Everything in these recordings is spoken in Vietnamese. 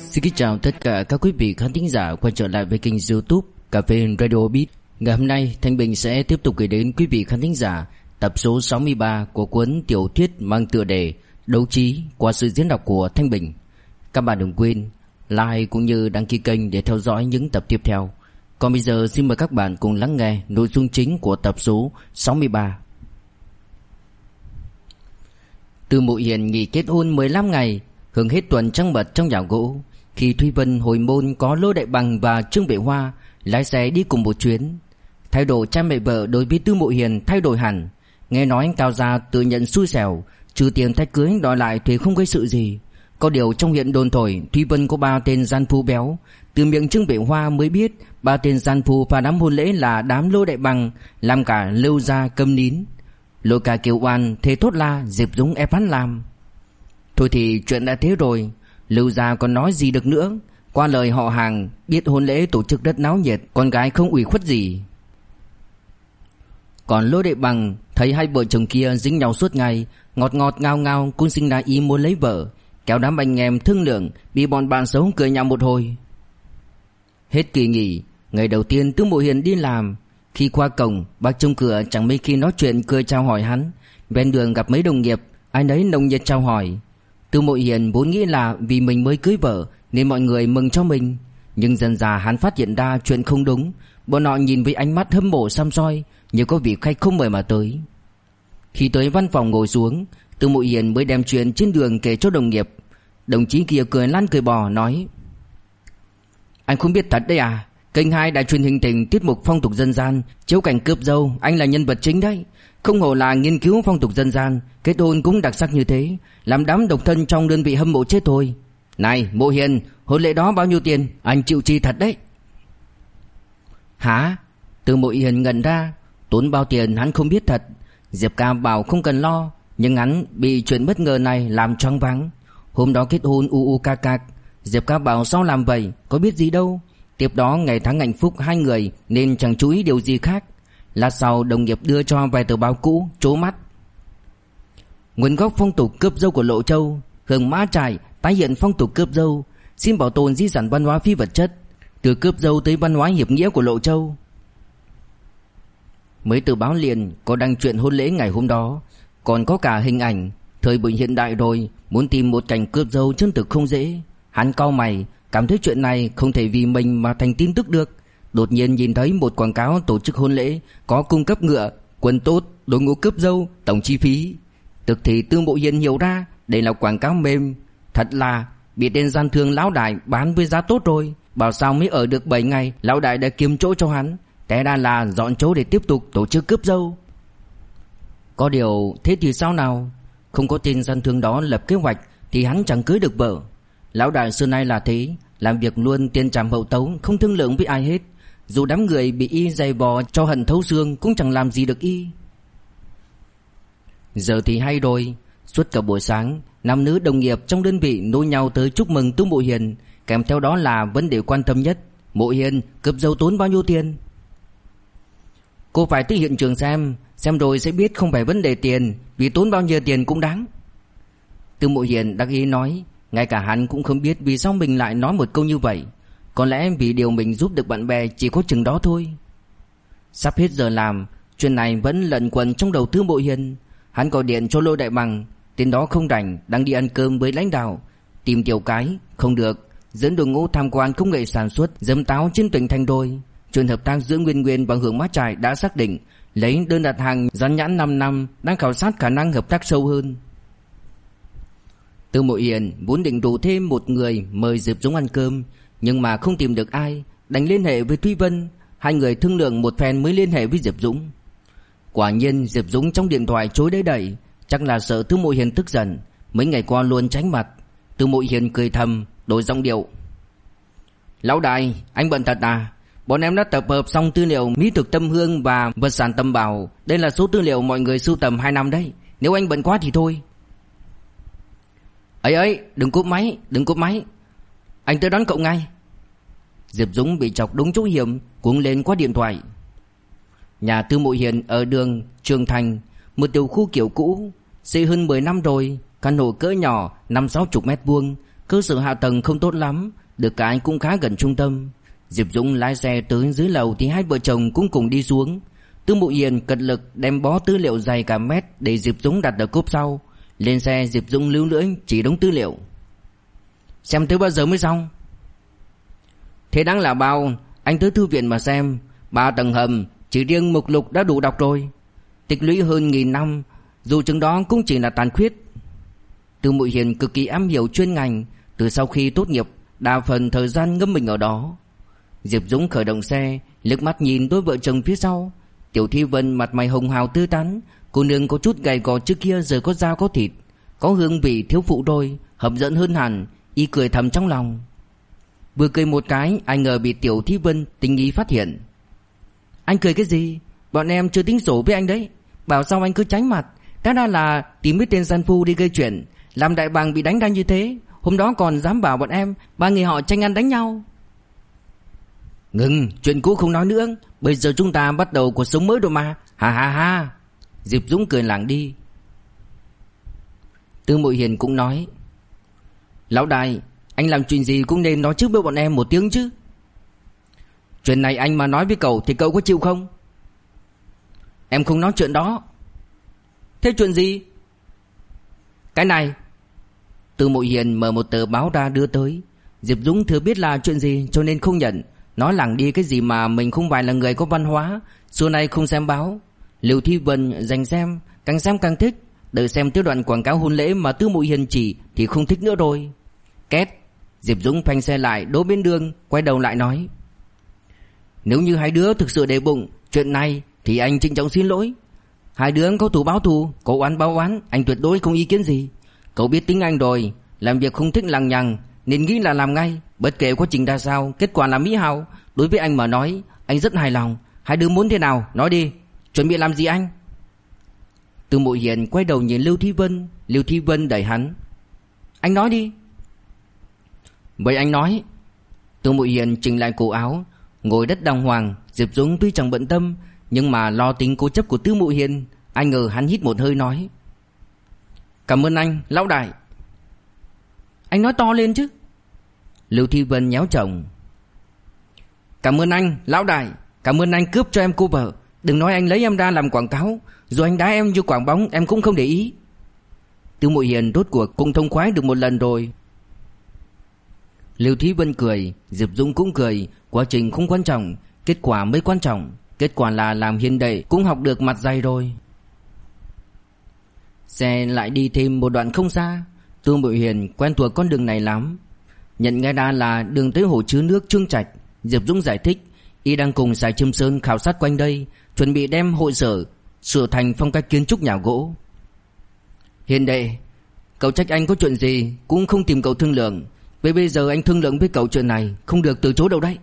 Xin kính chào tất cả các quý vị khán thính giả quay trở lại với kênh YouTube Cà phê Radio Beat. Ngày hôm nay Thanh Bình sẽ tiếp tục gửi đến quý vị khán thính giả tập số 63 của cuốn tiểu thuyết mang tựa đề Đấu trí qua sự diễn đọc của Thanh Bình. Các bạn đừng quên like cũng như đăng ký kênh để theo dõi những tập tiếp theo. Còn bây giờ xin mời các bạn cùng lắng nghe nội dung chính của tập số 63. Từ Mộ Hiền nghỉ kết hôn 15 ngày, hưởng hết tuần trăng mật trong nhà gỗ. Khi Thúy Vân hồi môn có Lô Đại Bằng và Trương Bệ Hoa lái xe đi cùng một chuyến. Thái độ cha mẹ vợ đối với Tư Mộ Hiền thay đổi hẳn. Nghe nói Cao gia tự nhận xui xẻo, trừ tiền thách cưới đòi lại thì không gây sự gì. Có điều trong hiện đồn thổi Thúy Vân có 3 tên gian phu béo. Từ miệng Trương Bệ Hoa mới biết 3 tên gian phu và đám hôn lễ là đám Lô Đại Bằng, làm cả Lưu gia câm nín. Lôi Ca kêu oan, thế thốt la Diệp Dũng ép hắn làm. Thôi thì chuyện đã thế rồi, Lưu gia còn nói gì được nữa. Qua lời họ hàng biết hôn lễ tổ chức rất náo nhiệt, con gái không ủy khuất gì. Còn Lô Đại Bằng thấy hai vợ chồng kia dính nhau suốt ngày, ngọt ngọt ngao ngao cũng sinh ra ý muốn lấy vợ, kéo đám anh em thương lượng, bị bọn bạn xấu cười nhạo một hồi. Hết kỳ nghỉ, ngày đầu tiên Tư Mộ Hiền đi làm. Khi qua cổng, bác trông cửa chẳng mấy khi nói chuyện cười chào hỏi hắn. Ven đường gặp mấy đồng nghiệp, ai nấy nồng nhiệt chào hỏi. Tư Mộ Hiền vốn nghĩ là vì mình mới cưới vợ nên mọi người mừng cho mình, nhưng dần dà hắn phát hiện ra chuyện không đúng. Bọn họ nhìn với ánh mắt hâm mộ săm soi, như có vị khách không mời mà tới. Khi tới văn phòng ngồi xuống, Tư Mộ Hiền mới đem chuyện trên đường kể cho đồng nghiệp. Đồng chí kia cười lăn cười bò nói: "Anh không biết thật đấy à? Kênh 2 đài truyền hình tỉnh tiết mục phong tục dân gian chiếu cảnh cướp dâu, anh là nhân vật chính đấy. Không hổ là nghiên cứu phong tục dân gian, kết hôn cũng đặc sắc như thế, làm đám độc thân trong đơn vị hâm mộ chết thôi. Này Mộ Hiền, hôn lễ đó bao nhiêu tiền? Anh chịu chi thật đấy." "Hả?" Tư Mộ Hiền ngẩn ra. Tốn bao tiền hắn không biết thật. Diệp ca bảo không cần lo, nhưng hắn bị chuyện bất ngờ này làm choáng váng. Hôm đó kết hôn cạc. Diệp ca bảo sao làm vậy, có biết gì đâu. Tiếp đó ngày tháng hạnh phúc hai người nên chẳng chú ý điều gì khác. Lát sau đồng nghiệp đưa cho vài tờ báo cũ, trố mắt. Nguồn gốc phong tục cướp dâu của Lộ Châu, Hưởng Mã Trại tái hiện phong tục cướp dâu, xin bảo tồn di sản văn hóa phi vật chất, từ cướp dâu tới văn hóa hiệp nghĩa của Lộ Châu. Mấy tờ báo liền có đăng chuyện hôn lễ ngày hôm đó, còn có cả hình ảnh. Thời buổi hiện đại rồi, muốn tìm một cảnh cướp dâu chân thực không dễ. Hắn cau mày, cảm thấy chuyện này không thể vì mình mà thành tin tức được. Đột nhiên nhìn thấy một quảng cáo tổ chức hôn lễ, có cung cấp ngựa, quần tốt, đội ngũ cướp dâu, tổng chi phí. Tức thì Tư Mộ Hiền hiểu ra đây là quảng cáo mềm. Thật là bị tên gian thương lão đại bán với giá tốt rồi. Bảo sao mới ở được 7 ngày, lão đại đã kiếm chỗ cho hắn. Té ra là dọn chỗ để tiếp tục tổ chức cướp dâu. Có điều thế thì sao nào? Không có tên gian thương đó lập kế hoạch thì hắn chẳng cưới được vợ. Lão đại xưa nay là thế, làm việc luôn tiên trảm hậu tấu, không thương lượng với ai hết. Dù đám người bị y giày vò cho hận thấu xương cũng chẳng làm gì được y. Giờ thì hay rồi, suốt cả buổi sáng, nam nữ đồng nghiệp trong đơn vị nối nhau tới chúc mừng Tư Mộ Hiền, kèm theo đó là vấn đề quan tâm nhất: Mộ Hiền cướp dâu tốn bao nhiêu tiền? Cô phải tới hiện trường xem rồi sẽ biết không phải vấn đề tiền, vì tốn bao nhiêu tiền cũng đáng. Tư Mộ Hiền đắc ý nói, ngay cả hắn cũng không biết vì sao mình lại nói một câu như vậy. Có lẽ vì điều mình giúp được bạn bè chỉ có chừng đó thôi. Sắp hết giờ làm, chuyện này vẫn lẩn quẩn trong đầu Tư Mộ Hiền. Hắn gọi điện cho Lô Đại Bằng, tên đó không rảnh, đang đi ăn cơm với lãnh đạo. Tìm tiểu cái, không được, dẫn đội ngũ tham quan công nghệ sản xuất dấm táo trên tỉnh thành đôi. Chuyện hợp tác giữa Nguyên Nguyên và Hưởng Mã Trại đã xác định, lấy đơn đặt hàng dán nhãn 5 năm, đang khảo sát khả năng hợp tác sâu hơn. Tư Mộ Hiền vốn định rủ thêm một người mời Diệp Dũng ăn cơm, nhưng mà không tìm được ai, đành liên hệ với Thúy Vân. Hai người thương lượng một phen mới liên hệ với Diệp Dũng. Quả nhiên Diệp Dũng trong điện thoại chối đẩy đẩy, chắc là sợ Tư Mộ Hiền tức giận, mấy ngày qua luôn tránh mặt. Tư Mộ Hiền cười thầm, đổi giọng điệu: "Lão đại, anh bận thật à? Bọn em đã tập hợp xong tư liệu mỹ thực tâm hương và vật sản tâm bảo. Đây là số tư liệu mọi người sưu tầm 2 năm đấy. Nếu anh bận quá thì thôi." Ấy, đừng cúp máy. Anh tới đón cậu ngay." Diệp Dũng bị chọc đúng chỗ hiểm, cuống lên qua điện thoại. Nhà Tư Mộ Hiền ở đường Trường Thành, một tiểu khu kiểu cũ, xây hơn 10 năm rồi, căn hộ cỡ nhỏ 50-60 mét vuông, cơ sở hạ tầng không tốt lắm, được cái cũng khá gần trung tâm. Diệp Dũng lái xe tới dưới lầu thì hai vợ chồng cũng cùng đi xuống. Tư Mụ Hiền cật lực đem bó tư liệu dày cả mét để Diệp Dũng đặt ở cốp sau. Lên xe Diệp Dũng lưu lưỡi chỉ đống tư liệu. Xem tới bao giờ mới xong? Thế đáng là bao, anh tới thư viện mà xem. 3 tầng hầm, chỉ riêng mục lục đã đủ đọc rồi. Tích lũy hơn 1000 năm, dù chừng đó cũng chỉ là tàn khuyết. Tư Mụ Hiền cực kỳ am hiểu chuyên ngành, từ sau khi tốt nghiệp đa phần thời gian ngâm mình ở đó. Diệp Dũng khởi động xe, liếc mắt nhìn đôi vợ chồng phía sau. Tiểu Thi Vân mặt mày hồng hào tươi tắn, cô nương có chút gầy gò trước kia giờ có da có thịt, có hương vị thiếu phụ đôi, hấp dẫn hơn hẳn. Y cười thầm trong lòng. Vừa cười một cái, ai ngờ bị Tiểu Thi Vân tình ý phát hiện. Anh cười cái gì? Bọn em chưa tính sổ với anh đấy. Bảo sao anh cứ tránh mặt. Đã ra là tìm mấy tên gian phu đi gây chuyện, làm đại bàng bị đánh ra như thế. Hôm đó còn dám bảo bọn em ba người họ tranh ăn đánh nhau. Ngừng, chuyện cũ không nói nữa. Bây giờ chúng ta bắt đầu cuộc sống mới rồi mà. Ha ha ha. Diệp Dũng cười lảng đi. Tư Mụ Hiền cũng nói, lão đại, anh làm chuyện gì cũng nên nói trước với bọn em một tiếng chứ. Chuyện này anh mà nói với cậu thì cậu có chịu không? Em không nói chuyện đó. Thế chuyện gì? Cái này. Tư Mụ Hiền mở một tờ báo ra đưa tới. Diệp Dũng thừa biết là chuyện gì cho nên không nhận. Nói lẳng đi cái gì mà mình không phải là người có văn hóa, xưa nay không xem báo. Lưu Thi Vân dành xem càng thích. Đợi xem tới đoạn quảng cáo hôn lễ mà Tư Mụ Hiền chỉ thì không thích nữa rồi. Két. Diệp Dũng phanh xe lại đỗ bên đường, quay đầu lại nói, nếu như hai đứa thực sự để bụng chuyện này thì anh trịnh trọng xin lỗi. Hai đứa có thù báo thù, có oán báo oán, anh tuyệt đối không ý kiến gì. Cậu biết tính anh rồi, làm việc không thích lằng nhằng nên nghĩ là làm ngay. Bất kể quá trình ra sao, kết quả là mỹ hảo. Đối với anh mà nói, anh rất hài lòng. Hai đứa muốn thế nào, nói đi. Chuẩn bị làm gì anh? Tư Mụ Hiền quay đầu nhìn Lưu Thi Vân. Lưu Thi Vân đẩy hắn. Anh nói đi. Vậy anh nói. Tư Mụ Hiền chỉnh lại cổ áo, ngồi đất đàng hoàng. Diệp Dũng tuy chẳng bận tâm, nhưng mà lo tính cố chấp của Tư Mụ Hiền. Ai ngờ hắn hít một hơi nói, cảm ơn anh, lão đại. Anh nói to lên chứ. Lưu Thi Vân nhéo chồng. Cảm ơn anh, lão đại. Cảm ơn anh cướp cho em cô vợ. Đừng nói anh lấy em ra làm quảng cáo, rồi anh đá em như quả bóng em cũng không để ý. Tư Mụ Hiền rốt cuộc cũng thông khoái được một lần rồi. Lưu Thi Vân cười, Diệp Dũng cũng cười. Quá trình không quan trọng, kết quả mới quan trọng. Kết quả là làm hiền đệ cũng học được mặt dày rồi. Xe lại đi thêm một đoạn không xa. Tư Mụ Hiền quen thuộc con đường này lắm, nhận ngay ra là đường tới hồ chứa nước Trương Trạch. Diệp Dũng giải thích, y đang cùng Sài Chiêm Sơn khảo sát quanh đây, chuẩn bị đem hội sở sửa thành phong cách kiến trúc nhà gỗ. Hiền đệ, cậu trách anh có chuyện gì cũng không tìm cậu thương lượng. Vậy bây giờ anh thương lượng với cậu chuyện này, không được từ chối đâu đấy.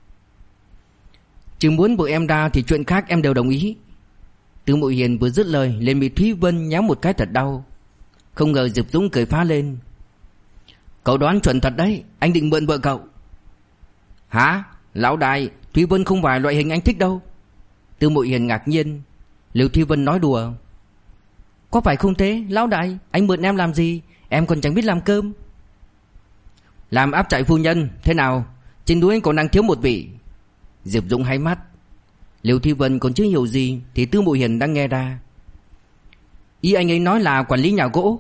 Chứ muốn buộc em ra thì chuyện khác em đều đồng ý. Tư Mụ Hiền vừa dứt lời liền bị Thúy Vân nhéo một cái thật đau. Không ngờ Diệp Dũng cười phá lên. Cậu đoán chuẩn thật đấy, anh định mượn vợ cậu. Hả? Lão đại, Thúy Vân không phải loại hình anh thích đâu. Tư Mụ Hiền ngạc nhiên. Lưu Thúy Vân nói đùa. Có phải không thế, lão đại? Anh mượn em làm gì? Em còn chẳng biết làm cơm. Làm áp trại phu nhân, thế nào? Trên núi anh còn đang thiếu một vị. Diệp Dũng háy mắt. Lưu Thúy Vân còn chưa hiểu gì thì Tư Mụ Hiền đang nghe ra. Ý anh ấy nói là quản lý nhà gỗ.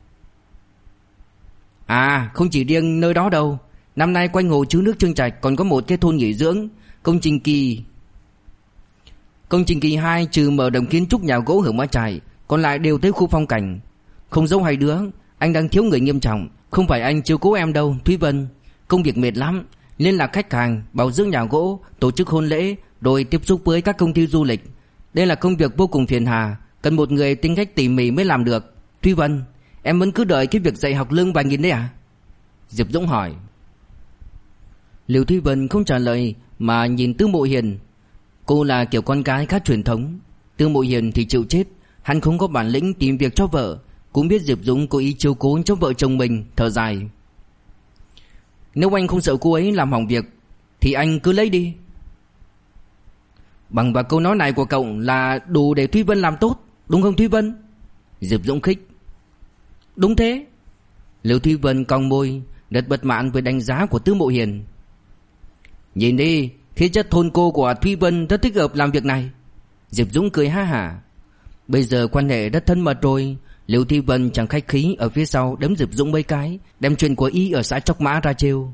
À, không chỉ riêng nơi đó đâu. Năm nay quanh hồ chứa nước Trương Trạch còn có một cái thôn nghỉ dưỡng. Công trình kỳ 2 trừ mở đồng kiến trúc nhà gỗ hưởng mã trại, còn lại đều tới khu phong cảnh. Không giấu hai đứa, anh đang thiếu người nghiêm trọng. Không phải anh chiếu cố em đâu, Thúy Vân. Công việc mệt lắm, liên lạc khách hàng, bảo dưỡng nhà gỗ, tổ chức hôn lễ, rồi tiếp xúc với các công ty du lịch. Đây là công việc vô cùng phiền hà, cần một người tính cách tỉ mỉ mới làm được. Thúy Vân, em vẫn cứ đợi cái việc dạy học lương vài nghìn đấy à? Diệp Dũng hỏi. Lưu Thúy Vân không trả lời mà nhìn Tư Mụ Hiền. Cô là kiểu con gái khá truyền thống. Tư Mụ Hiền thì chịu chết. Hắn không có bản lĩnh tìm việc cho vợ, cũng biết Diệp Dũng cố ý chiếu cố cho vợ chồng mình, thở dài. Nếu anh không sợ cô ấy làm hỏng việc thì anh cứ lấy đi. Bằng vào câu nói này của cậu là đủ để Thúy Vân làm tốt, đúng không Thúy Vân? Diệp Dũng khích. Đúng thế. Lưu Thúy Vân cong môi. rất bất mãn với đánh giá của Tư Mộ Hiền. Nhìn đi, khí chất thôn cô của Thúy Vân rất thích hợp làm việc này. Diệp Dũng cười ha hả. Bây giờ quan hệ rất thân mật rồi. Lưu Thúy Vân chẳng khách khí ở phía sau đấm Diệp Dũng mấy cái, đem chuyện của y ở xã Chóc Mã ra trêu.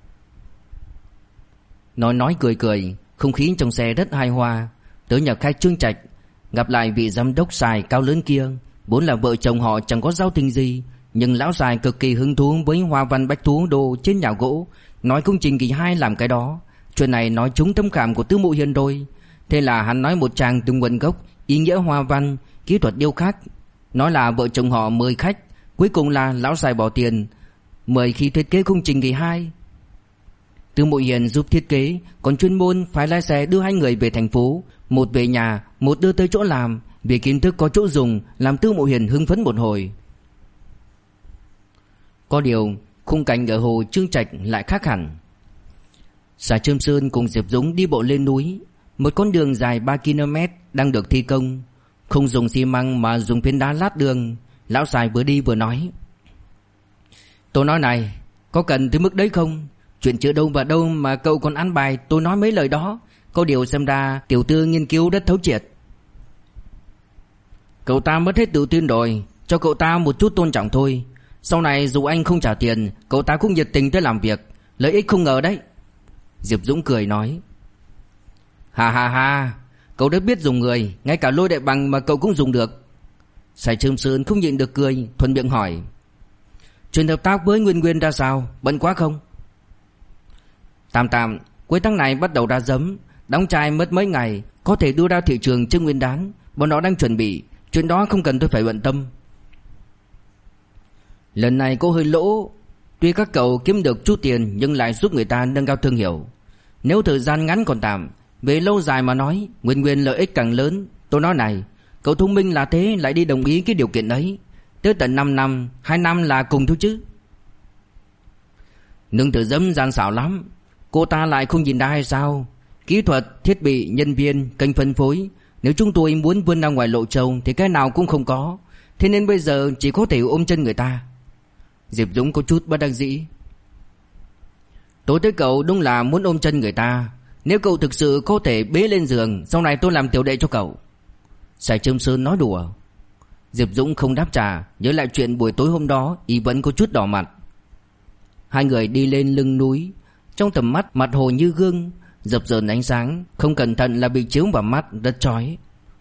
Nói cười cười, không khí trong xe rất hài hòa. Tới nhà khách Trương Trạch, gặp lại vị giám đốc Sài cao lớn kia. Vốn là vợ chồng họ chẳng có giao tình gì, nhưng lão Sài cực kỳ hứng thú với hoa văn bách thú đồ trên nhà gỗ, nói công trình kỳ 2 làm cái đó. Chuyện này nói trúng tâm khảm của Tư Mộ Hiền rồi. Thế là hắn nói một tràng từ nguồn gốc, ý nghĩa hoa văn, kỹ thuật điêu khắc. Nói là vợ chồng họ mời khách, cuối cùng là lão Sài bỏ tiền mời khi thiết kế công trình kỳ 2. Tư Mộ Hiền giúp thiết kế, còn chuyên môn phải lái xe đưa hai người về thành phố, một về nhà, một đưa tới chỗ làm. Vì kiến thức có chỗ dùng làm Tư Mộ Hiền hưng phấn một hồi. Có điều khung cảnh ở hồ Trương Trạch lại khác hẳn. Xã Trâm Sơn cùng Diệp Dũng đi bộ lên núi. Một con đường dài 3 km đang được thi công, không dùng xi măng mà dùng phiến đá lát đường. Lão Sài vừa đi vừa nói: tôi nói này, có cần tới mức đấy không? Chuyện chữa đâu và đâu mà cậu còn ăn bài tôi nói mấy lời đó. Có điều xem ra tiểu tư nghiên cứu rất thấu triệt. Cậu ta mất hết tự tin rồi, cho cậu ta một chút tôn trọng thôi. Sau này dù anh không trả tiền, cậu ta cũng nhiệt tình tới làm việc, lợi ích không ngờ đấy. Diệp Dũng cười nói: ha ha ha, cậu rất biết dùng người, ngay cả lôi đại bằng mà cậu cũng dùng được. Sài Trâm Sơn không nhịn được cười, thuận miệng hỏi: chuyện hợp tác với Nguyên Nguyên ra sao, bận quá không? Tạm, cuối tháng này bắt đầu ra giấm, đóng chai mất mấy ngày, có thể đưa ra thị trường trước Nguyên đán. Bọn nó đang chuẩn bị, chuyện đó không cần tôi phải bận tâm. Lần này cô hơi lỗ. Tuy các cậu kiếm được chút tiền nhưng lại giúp người ta nâng cao thương hiệu. Nếu thời gian ngắn còn tạm, về lâu dài mà nói, Nguyên Nguyên lợi ích càng lớn. Tôi nói này, cậu thông minh là thế lại đi đồng ý cái điều kiện ấy. Tới tận 5 năm, 2 năm là cùng thôi chứ. Nương Tử Dấm gian xảo lắm. Cô ta lại không nhìn ra hay sao? Kỹ thuật, thiết bị, nhân viên, kênh phân phối, nếu chúng tôi muốn vươn ra ngoài Lộ Châu thì cái nào cũng không có. Thế nên bây giờ chỉ có thể ôm chân người ta. Diệp Dũng có chút bất đắc dĩ. Tôi thấy cậu đúng là muốn ôm chân người ta. Nếu cậu thực sự có thể bế lên giường, sau này tôi làm tiểu đệ cho cậu. Sài Trâm Sơn nói đùa. Diệp Dũng không đáp trả, nhớ lại chuyện buổi tối hôm đó, y vẫn có chút đỏ mặt. Hai người đi lên lưng núi. Trong tầm mắt mặt hồ như gương, dập dờn ánh sáng, không cẩn thận là bị chiếu vào mắt, rất chói.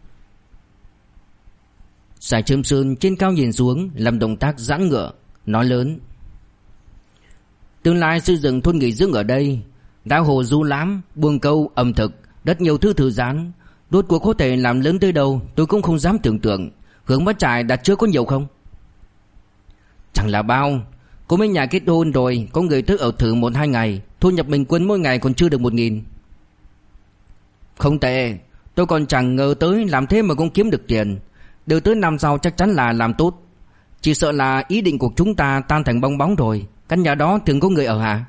Sài Trâm Sơn trên cao nhìn xuống, làm động tác giãn ngựa, nói lớn: tương lai xây dựng thôn nghỉ dưỡng ở đây, đá hồ du lãm, buông câu, ẩm thực, rất nhiều thứ thư giãn. Rốt cuộc có thể làm lớn tới đâu tôi cũng không dám tưởng tượng. Hướng Bát Trải đặt trước có nhiều không? Chẳng là bao. Cô mấy nhà kết hôn rồi, có người thức ở thử 1-2 ngày, thu nhập bình quân mỗi ngày còn chưa được 1.000. Không tệ, tôi còn chẳng ngờ tới làm thế mà cũng kiếm được tiền. Từ tới năm sau chắc chắn là làm tốt. Chỉ sợ là ý định của chúng ta tan thành bong bóng rồi. Căn nhà đó thường có người ở hả?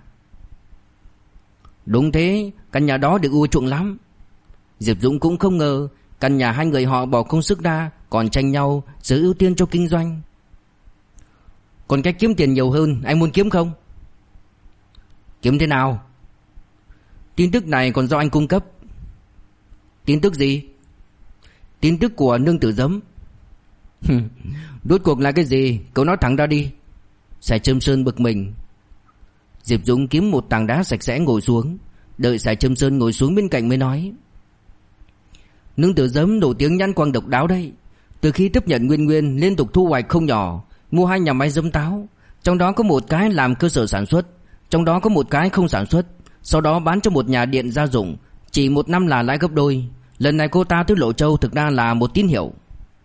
Đúng thế, căn nhà đó được ưa chuộng lắm. Diệp Dũng cũng không ngờ căn nhà hai người họ bỏ công sức ra, còn tranh nhau giữ ưu tiên cho kinh doanh. Còn cách kiếm tiền nhiều hơn, anh muốn kiếm không? Kiếm thế nào? Tin tức này còn do anh cung cấp. Tin tức gì? Tin tức của Nương Tử Dấm. Rốt cuộc là cái gì? Cậu nói thẳng ra đi. Sài Trâm Sơn bực mình. Diệp Dũng kiếm một tảng đá sạch sẽ ngồi xuống, đợi Sài Trâm Sơn ngồi xuống bên cạnh mới nói: Nương Tử Dấm nổi tiếng nhãn quang độc đáo đấy. Từ khi tiếp nhận Nguyên Nguyên liên tục thu hoạch không nhỏ, mua 2 nhà máy giấm táo, trong đó có một cái làm cơ sở sản xuất, trong đó có một cái không sản xuất, sau đó bán cho một nhà điện gia dụng, chỉ 1 năm là lãi gấp đôi. Lần này cô ta tới Lộ Châu thực ra là một tín hiệu.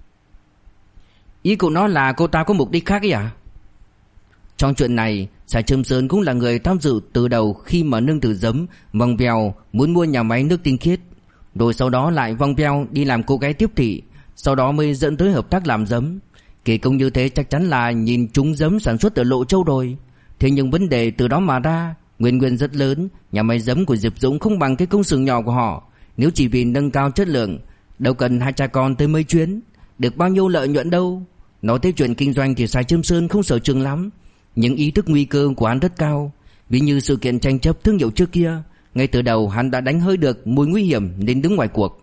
Ý cậu nói là cô ta có mục đích khác ấy à? Trong chuyện này, Sài Trâm Sơn cũng là người tham dự từ đầu khi mà Nương Tử Dấm vòng vèo muốn mua nhà máy nước tinh khiết, rồi sau đó lại vòng vèo đi làm cô gái tiếp thị, sau đó mới dẫn tới hợp tác làm giấm. Kỳ công như thế chắc chắn là nhìn trúng giấm sản xuất ở Lộ Châu rồi. Thế nhưng vấn đề từ đó mà ra, Nguyên Nguyên rất lớn, nhà máy giấm của Diệp Dũng không bằng cái công xưởng nhỏ của họ. Nếu chỉ vì nâng cao chất lượng, đâu cần hai cha con tới mấy chuyến, được bao nhiêu lợi nhuận đâu. Nói tới chuyện kinh doanh thì Sài Trâm Sơn không sở trường lắm, Nhưng ý thức nguy cơ của hắn rất cao. Vì như sự kiện tranh chấp thương hiệu trước kia, ngay từ đầu hắn đã đánh hơi được mùi nguy hiểm nên đứng ngoài cuộc.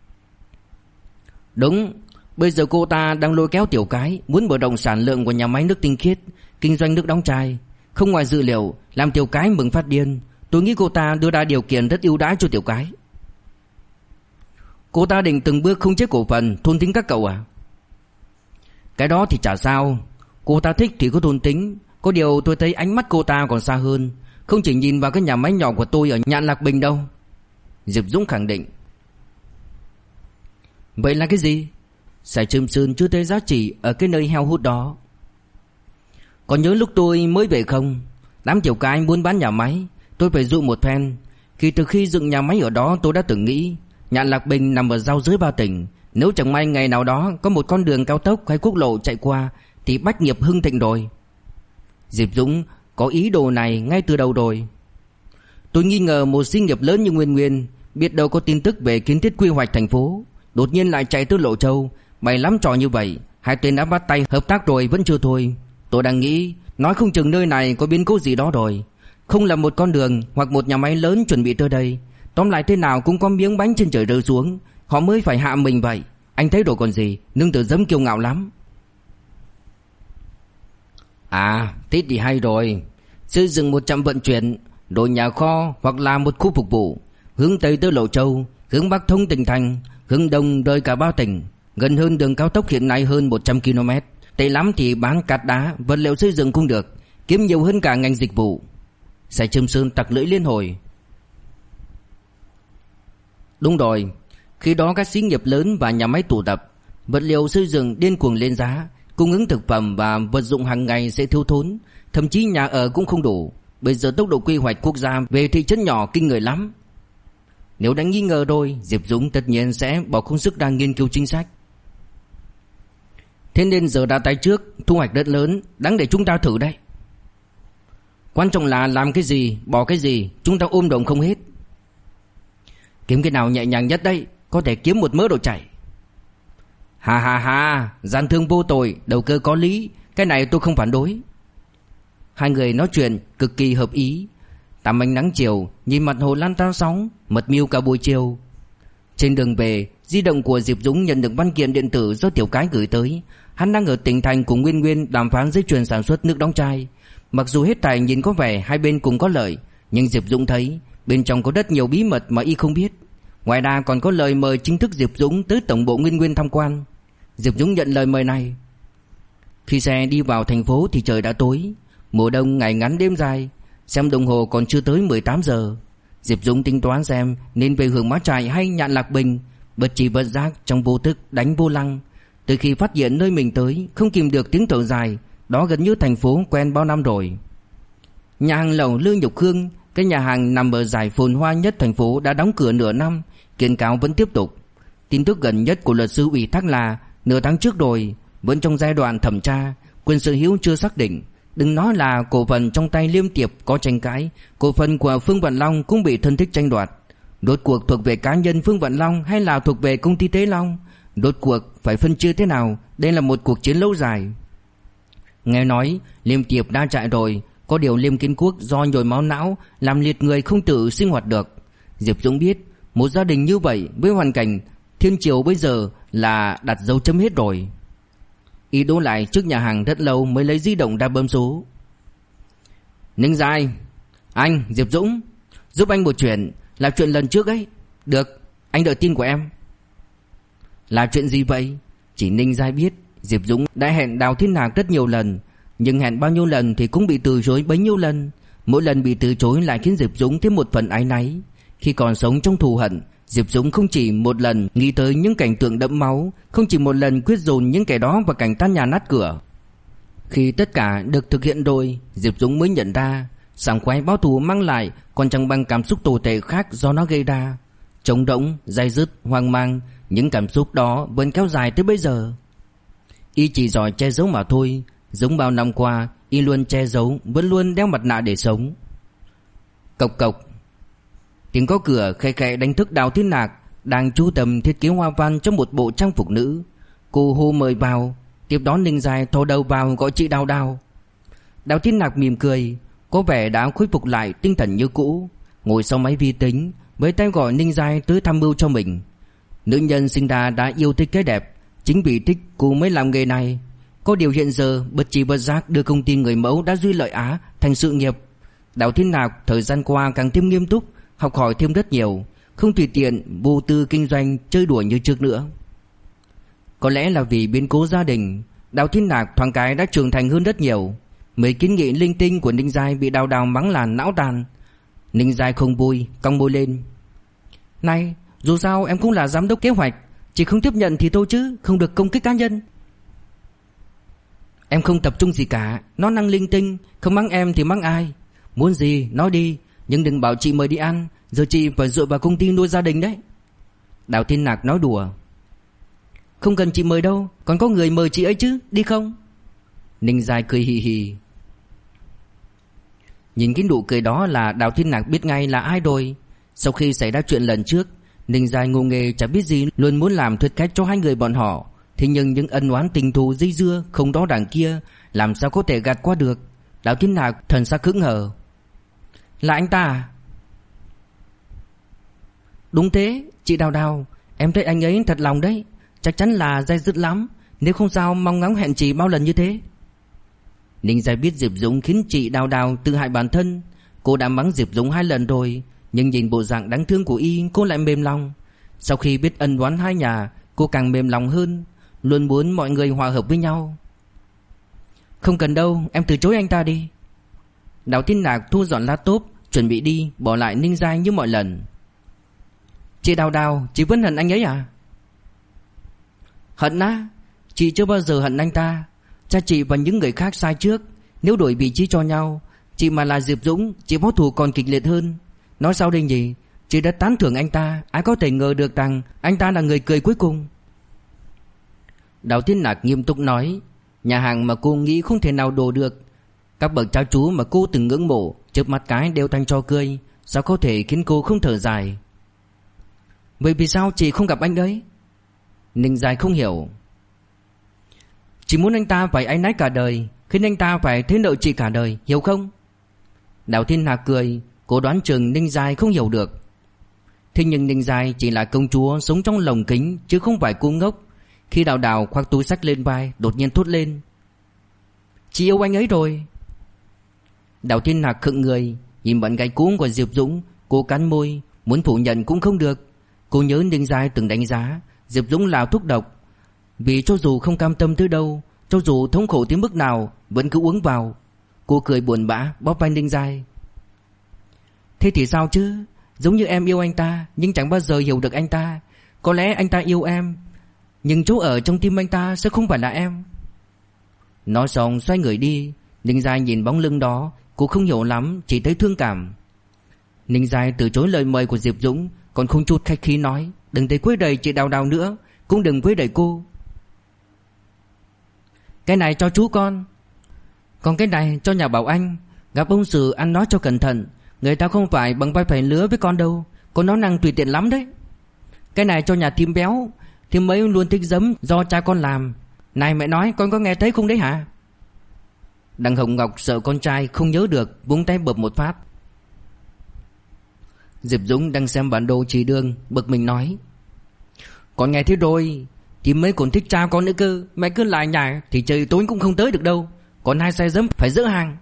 Đúng, bây giờ cô ta đang lôi kéo Tiểu Cái muốn mở rộng sản lượng của nhà máy nước tinh khiết, kinh doanh nước đóng chai. Không ngoài dự liệu, làm Tiểu Cái mừng phát điên. Tôi nghĩ cô ta đưa ra điều kiện rất ưu đãi cho Tiểu Cái. Cô ta định từng bước không chế cổ phần, thôn tính các cậu à? Cái đó thì chả sao. Cô ta thích thì có thôn tính. Có điều tôi thấy ánh mắt cô ta còn xa hơn, không chỉ nhìn vào cái nhà máy nhỏ của tôi ở Nhạn Lạc Bình đâu. Diệp Dũng khẳng định. Vậy là cái gì? Sài Trâm Sơn chưa thấy giá trị ở cái nơi heo hút đó. Còn nhớ lúc tôi mới về không? Đám Tiểu Cái muốn bán nhà máy, tôi phải dụ một phen. Từ khi dựng nhà máy ở đó tôi đã từng nghĩ Nhạn Lạc Bình nằm ở giao giới ba tỉnh. Nếu chẳng may ngày nào đó có một con đường cao tốc hay quốc lộ chạy qua thì bách nghiệp hưng thịnh rồi. Diệp Dũng có ý đồ này ngay từ đầu rồi. Tôi nghi ngờ một xí nghiệp lớn như Nguyên Nguyên biết đâu có tin tức về kiến thiết quy hoạch thành phố, đột nhiên lại chạy tới Lộ Châu, bày lắm trò như vậy. Hai tên đã bắt tay hợp tác rồi vẫn chưa thôi. Tôi đang nghĩ nói không chừng nơi này có biến cố gì đó rồi. Không là một con đường hoặc một nhà máy lớn chuẩn bị tới đây. Tóm lại thế nào cũng có miếng bánh trên trời rơi xuống, họ mới phải hạ mình vậy. Anh thấy rồi còn gì, nương tử dẫm kiêu ngạo lắm. À, thế thì hay rồi. Xây dựng một trạm vận chuyển, rồi nhà kho hoặc là một khu phục vụ. Hướng Tây tới Lộ Châu, hướng Bắc thông tỉnh thành, hướng Đông rời cả ba tỉnh. Gần hơn đường cao tốc hiện nay hơn 100 km. Tệ lắm thì bán cát đá, vật liệu xây dựng cũng được, kiếm nhiều hơn cả ngành dịch vụ. Sài Trâm Sơn tặc lưỡi liên hồi. Đúng rồi, khi đó các xí nghiệp lớn và nhà máy tụ tập, vật liệu xây dựng điên cuồng lên giá, cung ứng thực phẩm và vật dụng hàng ngày sẽ thiếu thốn, thậm chí nhà ở cũng không đủ. Bây giờ tốc độ quy hoạch quốc gia về thị trấn nhỏ kinh người lắm. Nếu đã nghi ngờ rồi, Diệp Dũng tất nhiên sẽ bỏ công sức ra nghiên cứu chính sách. Thế nên giờ ra tay trước, thu hoạch rất lớn, đáng để chúng ta thử đấy. Quan trọng là làm cái gì, bỏ cái gì, chúng ta ôm đồm không hết. Kiếm cái nào nhẹ nhàng nhất đây, có thể kiếm một mớ đồ chảy. Ha ha ha, gian thương vô tội, đầu cơ có lý, cái này tôi không phản đối. Hai người nói chuyện cực kỳ hợp ý. Tắm ánh nắng chiều, nhìn mặt hồ lan tao sóng, mật mưu cả buổi chiều. Trên đường về, di động của Diệp Dũng nhận được văn kiện điện tử do Tiểu Cái gửi tới. Hắn đang ở tỉnh thành cùng Nguyên Nguyên đàm phán dây chuyền sản xuất nước đóng chai. Mặc dù hết thảy nhìn có vẻ hai bên cùng có lợi, nhưng Diệp Dũng thấy bên trong có rất nhiều bí mật mà y không biết. Ngoài ra còn có lời mời chính thức Diệp Dũng tới tổng bộ Nguyên Nguyên tham quan. Diệp Dũng nhận lời mời này. Khi xe đi vào thành phố thì trời đã tối. Mùa đông ngày ngắn đêm dài, xem đồng hồ còn chưa tới 18 giờ. Diệp Dũng tính toán xem nên về Hưởng Mã Trại hay Nhạn Lạc Bình. Bất chi bất giác trong vô thức đánh vô lăng. Từ khi phát hiện nơi mình tới, không kìm được tiếng thở dài. Đó gần như thành phố quen bao năm rồi. Nhà hàng lẩu Lương Nhục Khương, cái nhà hàng nằm ở giải phồn hoa nhất thành phố, đã đóng cửa nửa năm. Kiện cáo vẫn tiếp tục. Tin tức gần nhất của luật sư ủy thác là nửa tháng trước rồi, vẫn trong giai đoạn thẩm tra, quyền sở hữu chưa xác định. Đừng nói là cổ phần trong tay Liêm Tiệp có tranh cãi, cổ phần của Phương Vận Long cũng bị thân thích tranh đoạt. Rốt cuộc thuộc về cá nhân Phương Vận Long hay là thuộc về công ty Tế Long? Rốt cuộc phải phân chia thế nào? Đây là một cuộc chiến lâu dài. Nghe nói Liêm Tiệp đã chạy rồi, có điều Liêm Kiến Quốc do nhồi máu não làm liệt người không tự sinh hoạt được. Diệp Dũng biết một gia đình như vậy với hoàn cảnh thiên triều bây giờ là đặt dấu chấm hết rồi. Y đỗ lại trước nhà hàng rất lâu mới lấy di động ra bấm số. Ninh Giai, anh Diệp Dũng, giúp anh một chuyện, là chuyện lần trước ấy. Được, anh đợi tin của em. Là chuyện gì vậy? Chỉ Ninh Giai biết Diệp Dũng đã hẹn Đào Thiên Hạc rất nhiều lần, nhưng hẹn bao nhiêu lần thì cũng bị từ chối bấy nhiêu lần. Mỗi lần bị từ chối lại khiến Diệp Dũng thêm một phần áy náy. Khi còn sống trong thù hận, Diệp Dũng không chỉ một lần nghĩ tới những cảnh tượng đẫm máu, không chỉ một lần quyết dồn những kẻ đó vào cảnh tan nhà nát cửa. Khi tất cả được thực hiện rồi, Diệp Dũng mới nhận ra sảng khoái báo thù mang lại còn chẳng bằng cảm xúc tồi tệ khác do nó gây ra. Trống rỗng, day dứt, hoang mang, những cảm xúc đó vẫn kéo dài tới bây giờ. Y chỉ giỏi che giấu mà thôi. Giống bao năm qua, y luôn che giấu, vẫn luôn đeo mặt nạ để sống. Cộc cộc. Tiếng có cửa khẽ khẽ đánh thức Đào Thiên Hạc đang chú tâm thiết kế hoa văn cho một bộ trang phục nữ. Cô hô mời vào, tiếp đón Ninh Giai thò đầu vào gọi chị Đào Đào. Đào Thiên Nạc mỉm cười, có vẻ đã khôi phục lại tinh thần như cũ, ngồi sau máy vi tính, với tay gọi Ninh Giai tới tham mưu cho mình. Nữ nhân sinh ra đã yêu thích cái đẹp, chính vì thích cô mới làm nghề này. Có điều hiện giờ bất chi bất giác đưa công ty người mẫu đã Duy Lợi Á thành sự nghiệp. Đào Thiên Nạc thời gian qua càng thêm nghiêm túc, học hỏi thêm rất nhiều, không tùy tiện vô tư kinh doanh chơi đùa như trước nữa. Có lẽ là vì biến cố gia đình, Đào Thiên Nạc thoáng cái đã trưởng thành hơn rất nhiều. Mấy kiến nghị linh tinh của Ninh Giai bị Đào Đào mắng là não tàn. Ninh Giai không vui, cong môi lên. Này, dù sao em cũng là giám đốc kế hoạch, chỉ không tiếp nhận thì thôi chứ, không được công kích cá nhân. Em không tập trung gì cả, nó năng linh tinh, không mắng em thì mắng ai. Muốn gì nói đi, nhưng đừng bảo chị mời đi ăn, giờ chị phải dựa vào công ty nuôi gia đình đấy. Đào Thiên Nạc nói đùa. Không cần chị mời đâu, còn có người mời chị ấy chứ, đi không? Ninh Giai cười hì hì. Nhìn cái nụ cười đó là Đào Thiên Nạc biết ngay là ai rồi. Sau khi xảy ra chuyện lần trước, Ninh Giai ngô nghề chả biết gì, luôn muốn làm thuyết cách cho hai người bọn họ. Thế nhưng những ân oán tình thù dây dưa không đó đằng kia làm sao có thể gạt qua được. Đào Thiên Nạc thần sắc hững hờ. Là anh ta à? Đúng thế, chị Đào Đào, em thấy anh ấy thật lòng đấy. Chắc chắn là dai dứt lắm, nếu không sao mong ngóng hẹn chị bao lần như thế. Ninh Giai biết Diệp Dũng khiến chị Đào Đào tự hại bản thân. Cô đã mắng Diệp Dũng 2 lần rồi, nhưng nhìn bộ dạng đáng thương của y, cô lại mềm lòng. Sau khi biết ân oán hai nhà, cô càng mềm lòng hơn, luôn muốn mọi người hòa hợp với nhau. Không cần đâu, em từ chối anh ta đi. Đào Thiên Nạc thu dọn laptop, chuẩn bị đi, bỏ lại Ninh Giai như mọi lần. Chị Đào Đào, chị vẫn hận anh ấy à? Hận á? Chị chưa bao giờ hận anh ta. Cha chị và những người khác sai trước, nếu đổi vị trí cho nhau, chị mà là Diệp Dũng, chị báo thù còn kịch liệt hơn. Nói sao đây nhỉ? Chị đã tán thưởng anh ta, ai có thể ngờ được rằng anh ta là người cười cuối cùng. Đào Thiên Nạc nghiêm túc nói. Nhà hàng mà cô nghĩ không thể nào đổ được, các bậc cha chú mà cô từng ngưỡng mộ, chớp mắt cái đều thành trò cười, sao có thể khiến cô không thở dài. Vậy vì sao chị không gặp anh ấy? Ninh Giai không hiểu. Chị muốn anh ta phải áy náy cả đời, khiến anh ta phải thế nợ chị cả đời, hiểu không? Đào Thiên Nạc cười, cô đoán chừng Ninh Giai không hiểu được. Thế nhưng Ninh Giai chỉ là công chúa sống trong lồng kính, chứ không phải cô ngốc. Khi Đào Đào khoác túi xách lên vai, đột nhiên thốt lên. Chị yêu anh ấy rồi. Đào Thiên Nạc khựng người, nhìn bạn gái cũ của Diệp Dũng, cô cắn môi, muốn phủ nhận cũng không được. Cô nhớ Ninh Giai từng đánh giá Diệp Dũng là thuốc độc, vì cho dù không cam tâm tới đâu, cho dù thống khổ tới mức nào, vẫn cứ uống vào. Cô cười buồn bã bóp vai Ninh Giai. Thế thì sao chứ? Giống như em yêu anh ta, nhưng chẳng bao giờ hiểu được anh ta. Có lẽ anh ta yêu em, nhưng chỗ ở trong tim anh ta sẽ không phải là em. Nói xong xoay người đi. Ninh Giai nhìn bóng lưng đó, cô không hiểu lắm, chỉ thấy thương cảm. Ninh Giai từ chối lời mời của Diệp Dũng, còn không chút khách khí nói. Đừng thể quấy rầy chị Đào Đào nữa, cũng đừng quấy rầy cô. Cái này cho chú con, còn cái này cho nhà bảo anh. Gặp ông Sử ăn nói cho cẩn thận, người ta không phải bằng vai phải lứa với con đâu, con nói năng tùy tiện lắm đấy. Cái này cho nhà Thím béo, Thím ấy luôn thích giấm do cha con làm. Này mẹ nói con có nghe thấy không đấy hả? Đặng Hồng Ngọc sợ con trai không nhớ được, vung tay bợp một phát. Diệp Dũng đang xem bản đồ chỉ đường, bực mình nói. Con nghe thế rồi, Thím ấy còn thích cha con nữa cơ. Mẹ cứ lại nhải thì trời tối cũng không tới được đâu. Còn 2 xe giấm phải dỡ hàng.